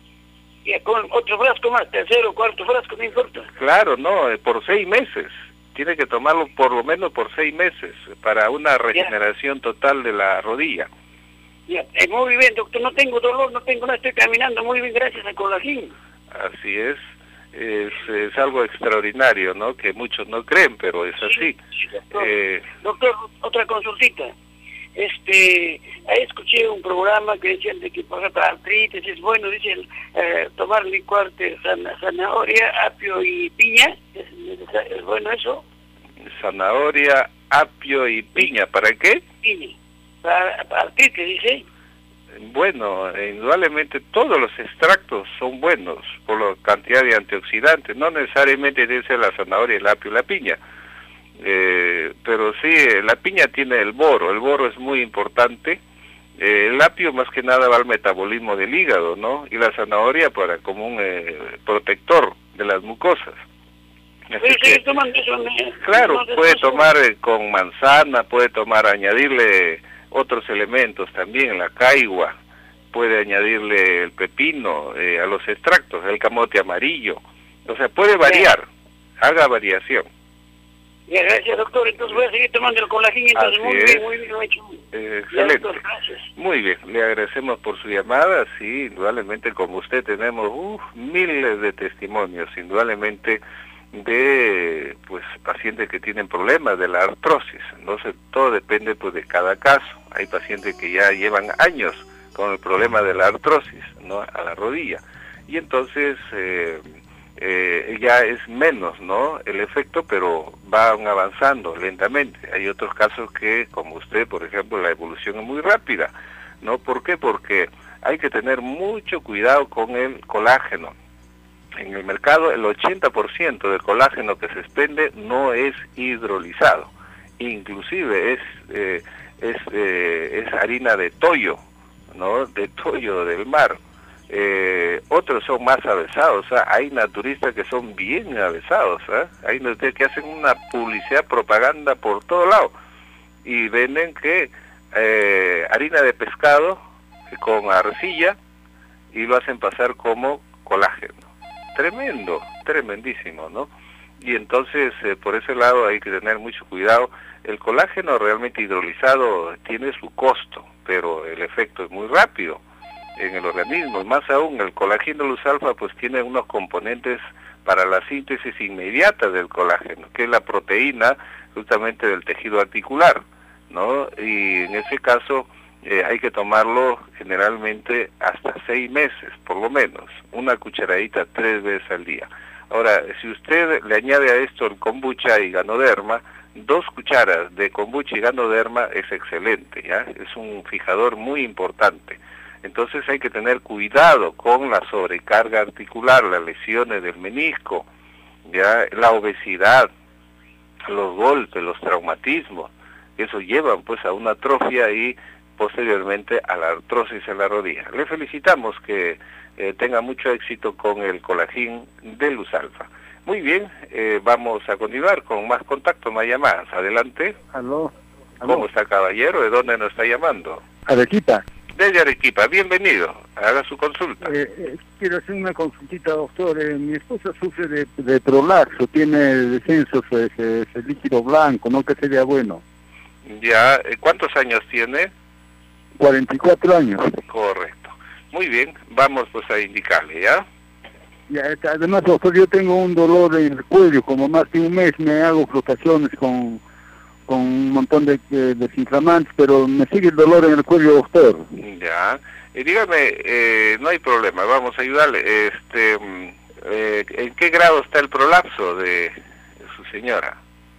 Y con otro frasco más, tercero, cuarto frasco, no importa. Claro, no, eh, por seis meses. Tiene que tomarlo por lo menos por seis meses para una regeneración ya. total de la rodilla. Ya, eh, muy bien, doctor, no tengo dolor, no tengo nada, estoy caminando muy bien gracias al colágeno. Así es. es, es algo extraordinario, ¿no? Que muchos no creen, pero es así. Sí, doctor. Eh, doctor, otra consultita. Este, ahí escuché un programa que decían de que, por ejemplo, artritis es bueno, dicen, eh, tomar licuar de zan- zanahoria, apio y piña, ¿es, necesario, es bueno eso? Zanahoria, apio y piña, ¿para qué? Piña, para, para artritis, dice. Bueno, indudablemente todos los extractos son buenos por la cantidad de antioxidantes, no necesariamente debe ser la zanahoria, el apio y la piña. Eh, pero sí, la piña tiene el boro, el boro es muy importante, eh, el apio más que nada va al metabolismo del hígado, ¿no? Y la zanahoria para como un eh, protector de las mucosas. Así que, claro, puede tomar eh, con manzana, puede tomar, añadirle otros elementos también, la caigua, puede añadirle el pepino eh, a los extractos, el camote amarillo, o sea, puede variar, haga variación. Ya, gracias, doctor. Entonces voy a seguir tomando el colágeno. Entonces, Así muy es. bien, muy bien, lo he hecho. Eh, excelente. Ya, doctor, gracias. Muy bien, le agradecemos por su llamada. Sí, indudablemente como usted tenemos uf, miles de testimonios, indudablemente de pues pacientes que tienen problemas de la artrosis. Entonces todo depende pues de cada caso. Hay pacientes que ya llevan años con el problema de la artrosis, ¿no? A la rodilla. Y entonces eh, eh, ya es menos, ¿no? El efecto, pero van avanzando lentamente. Hay otros casos que, como usted, por ejemplo, la evolución es muy rápida, ¿no? ¿Por qué? Porque hay que tener mucho cuidado con el colágeno. En el mercado el ochenta por ciento del colágeno que se expende no es hidrolizado, inclusive es eh, es, eh, es harina de toyo, ¿no? De toyo del mar. Eh, otros son más avesados, ¿eh? Hay naturistas que son bien avesados, ¿eh? Hay naturistas que hacen una publicidad, propaganda por todo lado y venden que eh, harina de pescado con arcilla y lo hacen pasar como colágeno. Tremendo, tremendísimo, ¿no? Y entonces eh, por ese lado hay que tener mucho cuidado. El colágeno realmente hidrolizado tiene su costo, pero el efecto es muy rápido en el organismo. Más aún, el colágeno luz alfa pues tiene unos componentes para la síntesis inmediata del colágeno, que es la proteína justamente del tejido articular, ¿no? Y en ese caso eh, hay que tomarlo generalmente hasta seis meses, por lo menos, una cucharadita tres veces al día. Ahora, si usted le añade a esto el kombucha y ganoderma, dos cucharas de kombucha y ganoderma es excelente, ¿ya? Es un fijador muy importante. Entonces hay que tener cuidado con la sobrecarga articular, las lesiones del menisco, ya la obesidad, los golpes, los traumatismos, eso llevan pues a una atrofia y posteriormente a la artrosis en la rodilla. Le felicitamos que eh, tenga mucho éxito con el colágeno de luz alfa. Muy bien, eh, vamos a continuar con más contactos, más llamadas. Adelante. Aló. Aló. ¿Cómo está, caballero? ¿De dónde nos está llamando? Arequipa. Desde Arequipa, bienvenido. Haga su consulta. Eh, eh, quiero hacer una consultita, doctor. Eh, mi esposa sufre de, de prolapso, tiene descensos, ese, ese líquido blanco, ¿no? ¿Qué sería bueno? Ya, eh, ¿cuántos años tiene? cuarenta y cuatro años. Correcto. Muy bien, vamos pues a indicarle, ¿ya? Ya, además, doctor, yo tengo un dolor en el cuello, como más de un mes me hago flotaciones con, con un montón de eh, desinflamantes, pero me sigue el dolor en el cuello, doctor. Ya, y dígame, eh, no hay problema, vamos a ayudarle. Este, eh, ¿en qué grado está el prolapso de su señora?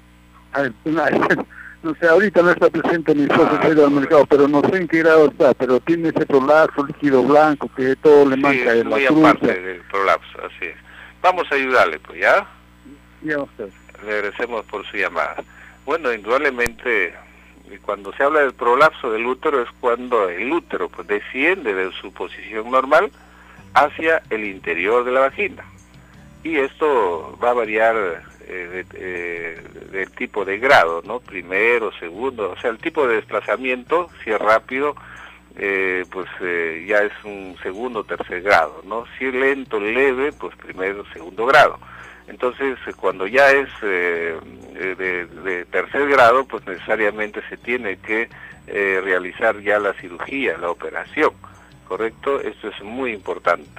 A ver, no sé, ahorita no está presente mi esposa, ah, se ha ido al mercado, pero no sé en qué grado está, pero tiene ese prolapso, líquido blanco, que todo le sí, manca en la muy cruza. aparte del prolapso, así es. Vamos a ayudarle, pues, ¿ya? Ya, usted. Le agradecemos por su llamada. Bueno, indudablemente, cuando se habla del prolapso del útero es cuando el útero pues, desciende de su posición normal hacia el interior de la vagina. Y esto va a variar eh, de, eh, del tipo de grado, ¿no? Primero, segundo, o sea, el tipo de desplazamiento, si es rápido, eh, pues eh, ya es un segundo, tercer grado, ¿no? Si es lento, leve, pues primero, segundo grado. Entonces, cuando ya es eh, de, de tercer grado, pues necesariamente se tiene que eh, realizar ya la cirugía, la operación, ¿correcto? Esto es muy importante.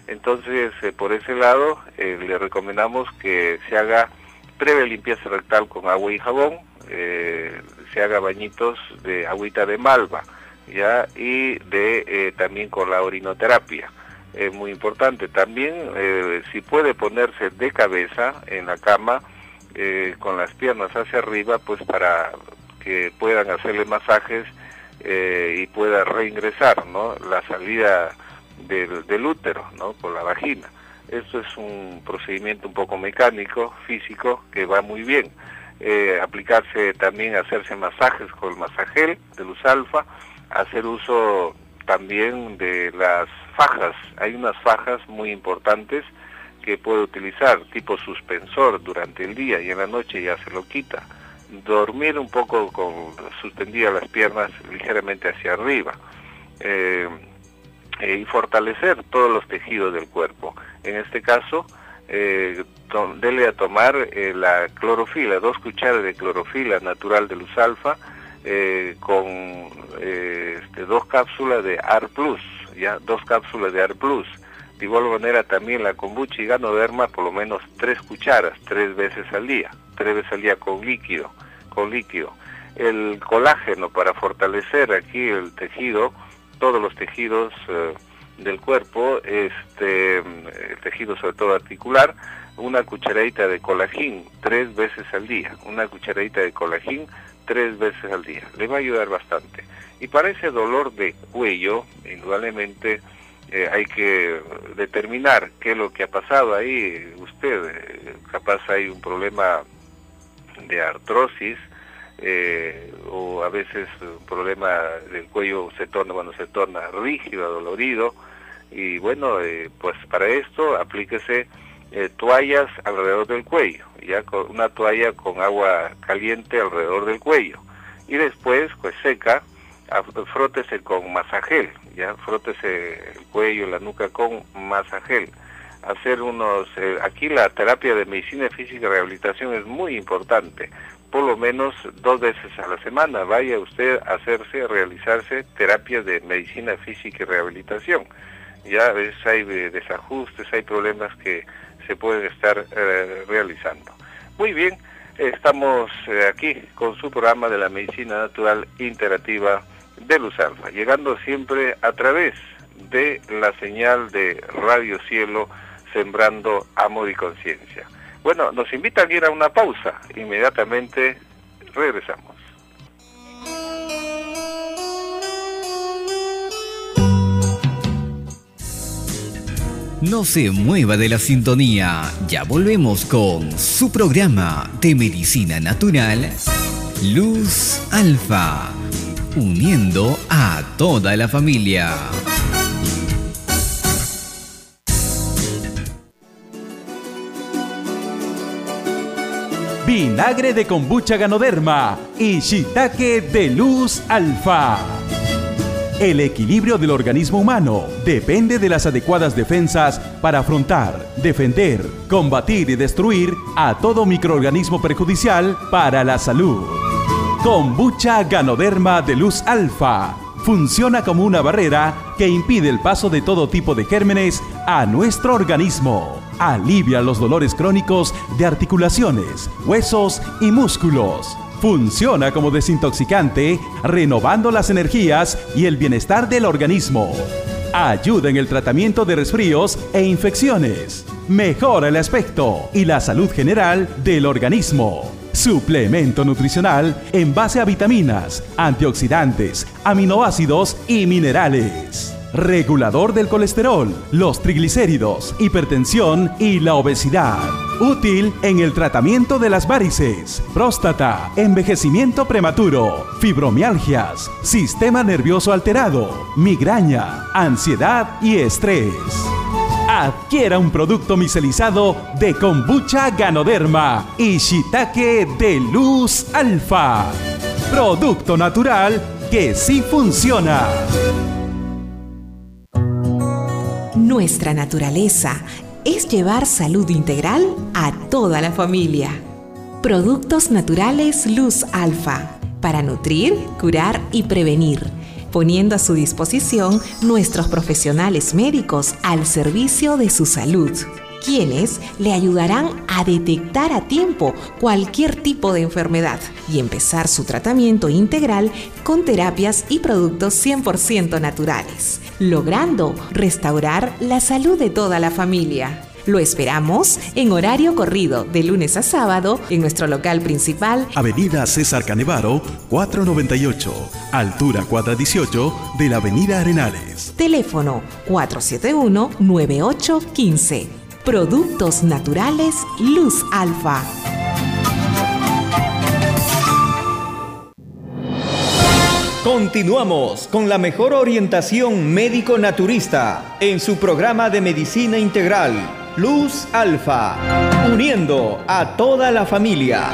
Entonces, eh, por ese lado, eh, le recomendamos que se haga previa limpieza rectal con agua y jabón, eh, se haga bañitos de agüita de malva, ya, y de eh, también con la orinoterapia. Es muy importante. También, eh, si puede ponerse de cabeza en la cama, eh, con las piernas hacia arriba, pues para que puedan hacerle masajes eh, y pueda reingresar, ¿no?, la salida del, del útero, ¿no?, por la vagina. Esto es un procedimiento un poco mecánico, físico, que va muy bien. Eh, aplicarse también, hacerse masajes con el masagel de Luz Alfa, hacer uso también de las fajas. Hay unas fajas muy importantes que puede utilizar, tipo suspensor durante el día, y en la noche ya se lo quita. Dormir un poco con suspendidas las piernas ligeramente hacia arriba. Eh, eh, y fortalecer todos los tejidos del cuerpo. En este caso, eh, dele a tomar eh, la clorofila, dos cucharadas de clorofila natural de Luz Alfa, eh, con eh, este, dos cápsulas de A R Plus, ya, dos cápsulas de A R Plus. De igual manera también la kombucha y ganoderma, por lo menos tres cucharas, tres veces al día, tres veces al día con líquido, con líquido. El colágeno, para fortalecer aquí el tejido, todos los tejidos eh, del cuerpo, este, el tejido sobre todo articular, una cucharadita de colágeno tres veces al día, una cucharadita de colágeno tres veces al día, le va a ayudar bastante. Y para ese dolor de cuello, indudablemente eh, hay que determinar qué es lo que ha pasado ahí. Usted, eh, capaz hay un problema de artrosis, Eh, o a veces un problema del cuello se torna, bueno, se torna rígido, dolorido, y bueno, eh, pues para esto aplíquese eh, toallas alrededor del cuello, ya con una toalla con agua caliente alrededor del cuello, y después pues seca, frótese con masagel, ya, frótese el cuello, la nuca con masagel. Hacer unos, eh, aquí la terapia de medicina física y rehabilitación es muy importante, por lo menos dos veces a la semana vaya usted a hacerse, a realizarse terapias de medicina física y rehabilitación. Ya a veces hay desajustes, hay problemas que se pueden estar eh, realizando. Muy bien, estamos eh, aquí con su programa de la medicina natural integrativa de Luz Alfa, llegando siempre a través de la señal de Radio Cielo, sembrando amor y conciencia. Bueno, nos invitan a ir a una pausa. Inmediatamente regresamos. No se mueva de la sintonía. Ya volvemos con su programa de medicina natural, Luz Alfa, uniendo a toda la familia. Vinagre de kombucha ganoderma y shiitake de Luz Alfa. El equilibrio del organismo humano depende de las adecuadas defensas para afrontar, defender, combatir y destruir a todo microorganismo perjudicial para la salud. Kombucha ganoderma de Luz Alfa funciona como una barrera que impide el paso de todo tipo de gérmenes a nuestro organismo. Alivia los dolores crónicos de articulaciones, huesos y músculos. Funciona como desintoxicante, renovando las energías y el bienestar del organismo. Ayuda en el tratamiento de resfríos e infecciones. Mejora el aspecto y la salud general del organismo. Suplemento nutricional en base a vitaminas, antioxidantes, aminoácidos y minerales. Regulador del colesterol, los triglicéridos, hipertensión y la obesidad. Útil en el tratamiento de las varices, próstata, envejecimiento prematuro, fibromialgias, sistema nervioso alterado, migraña, ansiedad y estrés. Adquiera un producto micelizado de kombucha ganoderma y shiitake de Luz Alfa. Producto natural que sí funciona. Nuestra naturaleza es llevar salud integral a toda la familia. Productos naturales Luz Alfa, para nutrir, curar y prevenir. poniendo a su disposición nuestros profesionales médicos al servicio de su salud, quienes le ayudarán a detectar a tiempo cualquier tipo de enfermedad y empezar su tratamiento integral con terapias y productos cien por ciento naturales, logrando restaurar la salud de toda la familia. Lo esperamos en horario corrido de lunes a sábado en nuestro local principal, Avenida César Canevaro, cuatrocientos noventa y ocho, altura cuadra dieciocho de la Avenida Arenales. Teléfono cuatro siete uno, nueve ocho uno cinco. Productos naturales Luz Alfa. Continuamos con la mejor orientación médico-naturista en su programa de medicina integral, Luz Alfa, uniendo a toda la familia.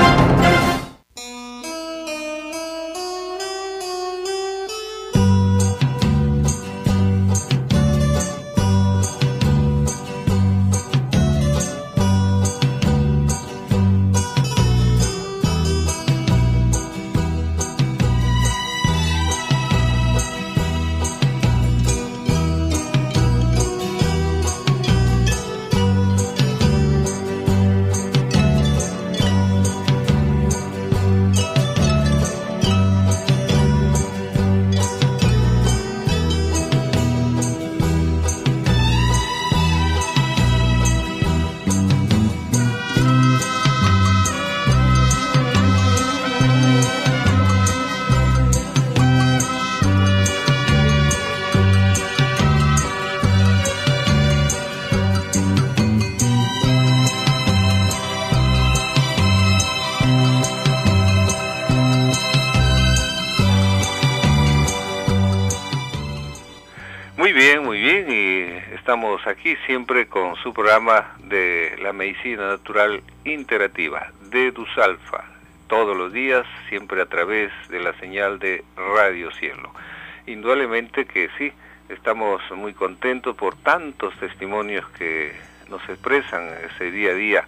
Estamos aquí siempre con su programa de la medicina natural integrativa de Luz Alfa, todos los días, siempre a través de la señal de Radio Cielo. Indudablemente que sí, estamos muy contentos por tantos testimonios que nos expresan ese día a día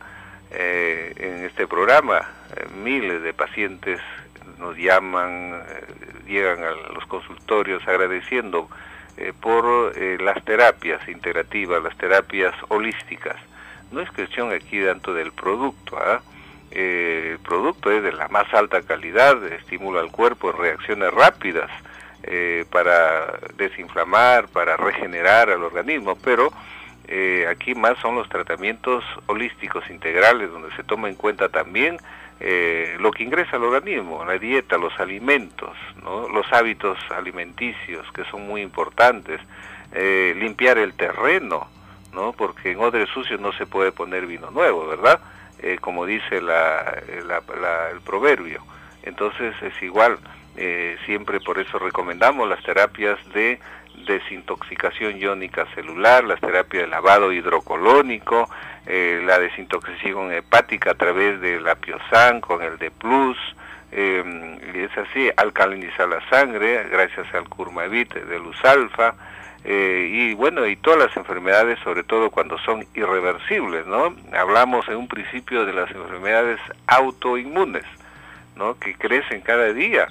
eh, en este programa. Eh, miles de pacientes nos llaman, eh, llegan a los consultorios agradeciendo Eh, por eh, las terapias integrativas, las terapias holísticas. No es cuestión aquí tanto del producto, ¿eh? Eh, el producto es de la más alta calidad, estimula al cuerpo en reacciones rápidas eh, para desinflamar, para regenerar al organismo, pero eh, aquí más son los tratamientos holísticos integrales, donde se toma en cuenta también Eh, lo que ingresa al organismo, la dieta, los alimentos, ¿no? Los hábitos alimenticios que son muy importantes, eh, limpiar el terreno, ¿no? Porque en odres sucios no se puede poner vino nuevo, ¿verdad? Eh, como dice la, la, la, el proverbio. Entonces es igual, eh, siempre por eso recomendamos las terapias de desintoxicación iónica celular, las terapias de lavado hidrocolónico, eh, la desintoxicación hepática a través del Apiosan con el D plus, eh, es así, alcalinizar la sangre gracias al Curmavit de Luz Alfa, eh, y bueno, y todas las enfermedades, sobre todo cuando son irreversibles, ¿no? Hablamos en un principio de las enfermedades autoinmunes, ¿no? Que crecen cada día,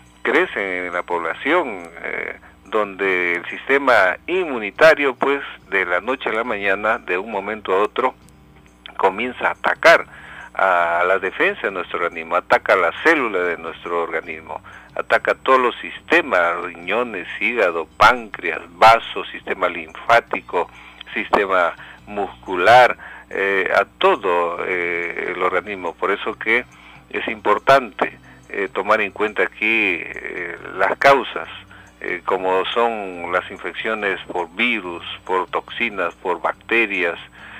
crecen en la población, eh, donde el sistema inmunitario, pues, de la noche a la mañana, de un momento a otro, comienza a atacar a la defensa de nuestro organismo, ataca a la célula de nuestro organismo, ataca todos los sistemas, riñones, hígado, páncreas, vasos, sistema linfático, sistema muscular, eh, a todo eh, el organismo. Por eso que es importante eh, tomar en cuenta aquí eh, las causas, Eh, como son las infecciones por virus, por toxinas, por bacterias,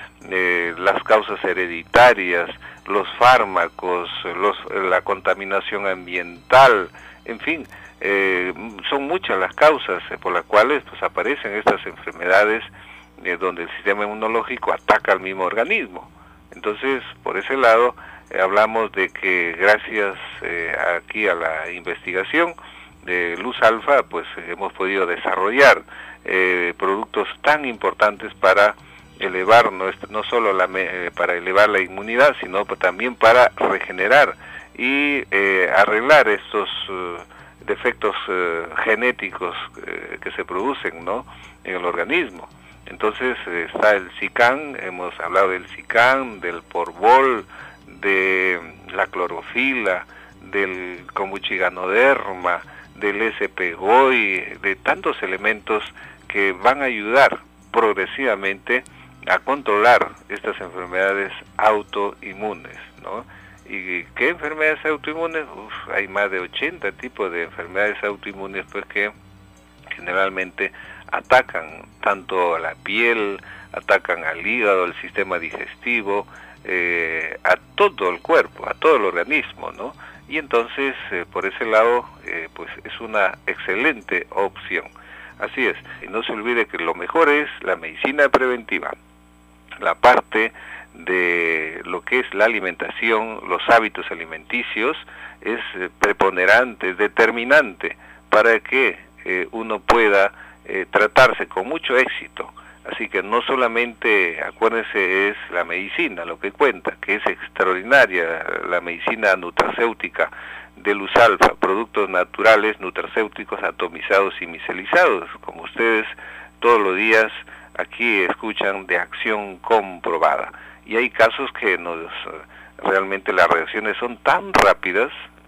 eh, las causas hereditarias, los fármacos, los, la contaminación ambiental, en fin, eh, son muchas las causas eh, por las cuales pues, aparecen estas enfermedades eh, donde el sistema inmunológico ataca al mismo organismo. Entonces, por ese lado, eh, hablamos de que gracias eh, aquí a la investigación de Luz Alfa, pues hemos podido desarrollar eh, productos tan importantes para elevar nuestra, no solo la, eh, para elevar la inmunidad, sino también para regenerar y eh, arreglar estos uh, defectos eh, genéticos eh, que se producen, ¿no?, en el organismo. Entonces eh, está el Zicam, hemos hablado del Zicam, del Porbol, de la clorofila, del Kombucha-Ganoderma, del S P G O I, de tantos elementos que van a ayudar progresivamente a controlar estas enfermedades autoinmunes, ¿no? ¿Y qué enfermedades autoinmunes? Uf, hay más de ochenta tipos de enfermedades autoinmunes, pues, que generalmente atacan tanto a la piel, atacan al hígado, al sistema digestivo, eh, a todo el cuerpo, a todo el organismo, ¿no? Y entonces, eh, por ese lado, eh, pues es una excelente opción. Así es, y no se olvide que lo mejor es la medicina preventiva, la parte de lo que es la alimentación, los hábitos alimenticios, es eh, preponderante, es determinante para que eh, uno pueda eh, tratarse con mucho éxito. Así que no solamente, acuérdense, es la medicina lo que cuenta, que es extraordinaria la medicina nutracéutica de Luz Alfa, productos naturales, nutracéuticos atomizados y micelizados, como ustedes todos los días aquí escuchan, de acción comprobada. Y hay casos que nos, realmente las reacciones son tan rápidas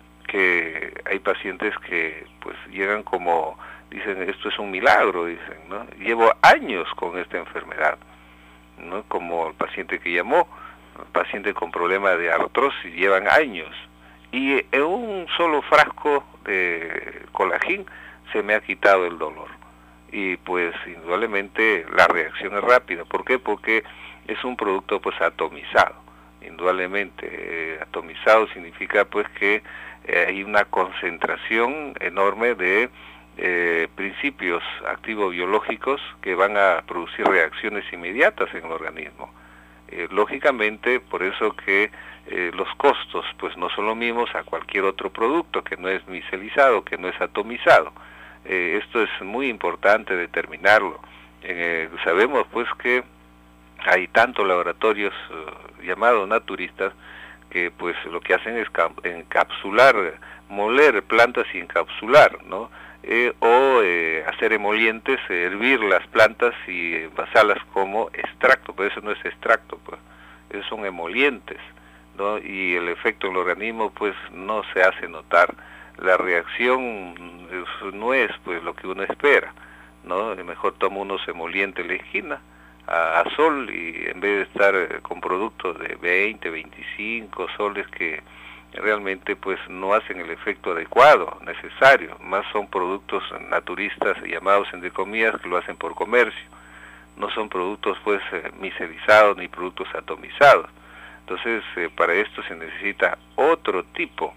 que hay pacientes que pues llegan como, dicen, esto es un milagro, dicen, ¿no? Llevo años con esta enfermedad, ¿no? Como el paciente que llamó, el paciente con problema de artrosis, llevan años, y en un solo frasco de Colágeno se me ha quitado el dolor. Y pues indudablemente la reacción es rápida. ¿Por qué? Porque es un producto pues atomizado, indudablemente. Eh, atomizado significa pues que eh, hay una concentración enorme de eh, principios activos biológicos que van a producir reacciones inmediatas en el organismo. Eh, lógicamente, por eso que eh, los costos pues no son los mismos a cualquier otro producto que no es micelizado, que no es atomizado. Eh, esto es muy importante determinarlo. Eh, sabemos pues que hay tantos laboratorios uh, llamados naturistas que pues lo que hacen es encapsular, moler plantas y encapsular, ¿no? Eh, o eh, hacer emolientes, eh, hervir las plantas y envasarlas como extracto, pero eso no es extracto, pues, esos son emolientes, ¿no? Y el efecto en el organismo pues no se hace notar. La reacción no es pues lo que uno espera, ¿no? Mejor toma unos emolientes en la esquina a, a sol, y en vez de estar eh, con productos de veinte, veinticinco soles que realmente pues no hacen el efecto adecuado, necesario, más son productos naturistas llamados entre comillas que lo hacen por comercio, no son productos pues eh, micelizados ni productos atomizados. Entonces eh, para esto se necesita otro tipo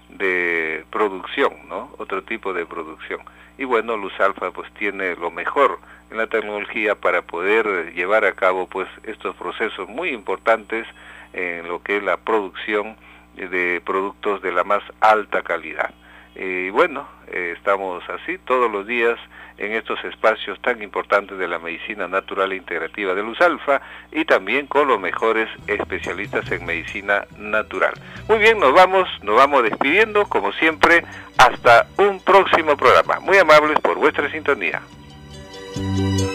de producción, ¿no? Otro tipo de producción. Y bueno, Luz Alfa pues tiene lo mejor en la tecnología para poder llevar a cabo pues estos procesos muy importantes en lo que es la producción de productos de la más alta calidad. Y bueno, eh, estamos así todos los días en estos espacios tan importantes de la medicina natural e integrativa de Luz Alfa, y también con los mejores especialistas en medicina natural. Muy bien, nos vamos, nos vamos despidiendo, como siempre, hasta un próximo programa. Muy amables por vuestra sintonía.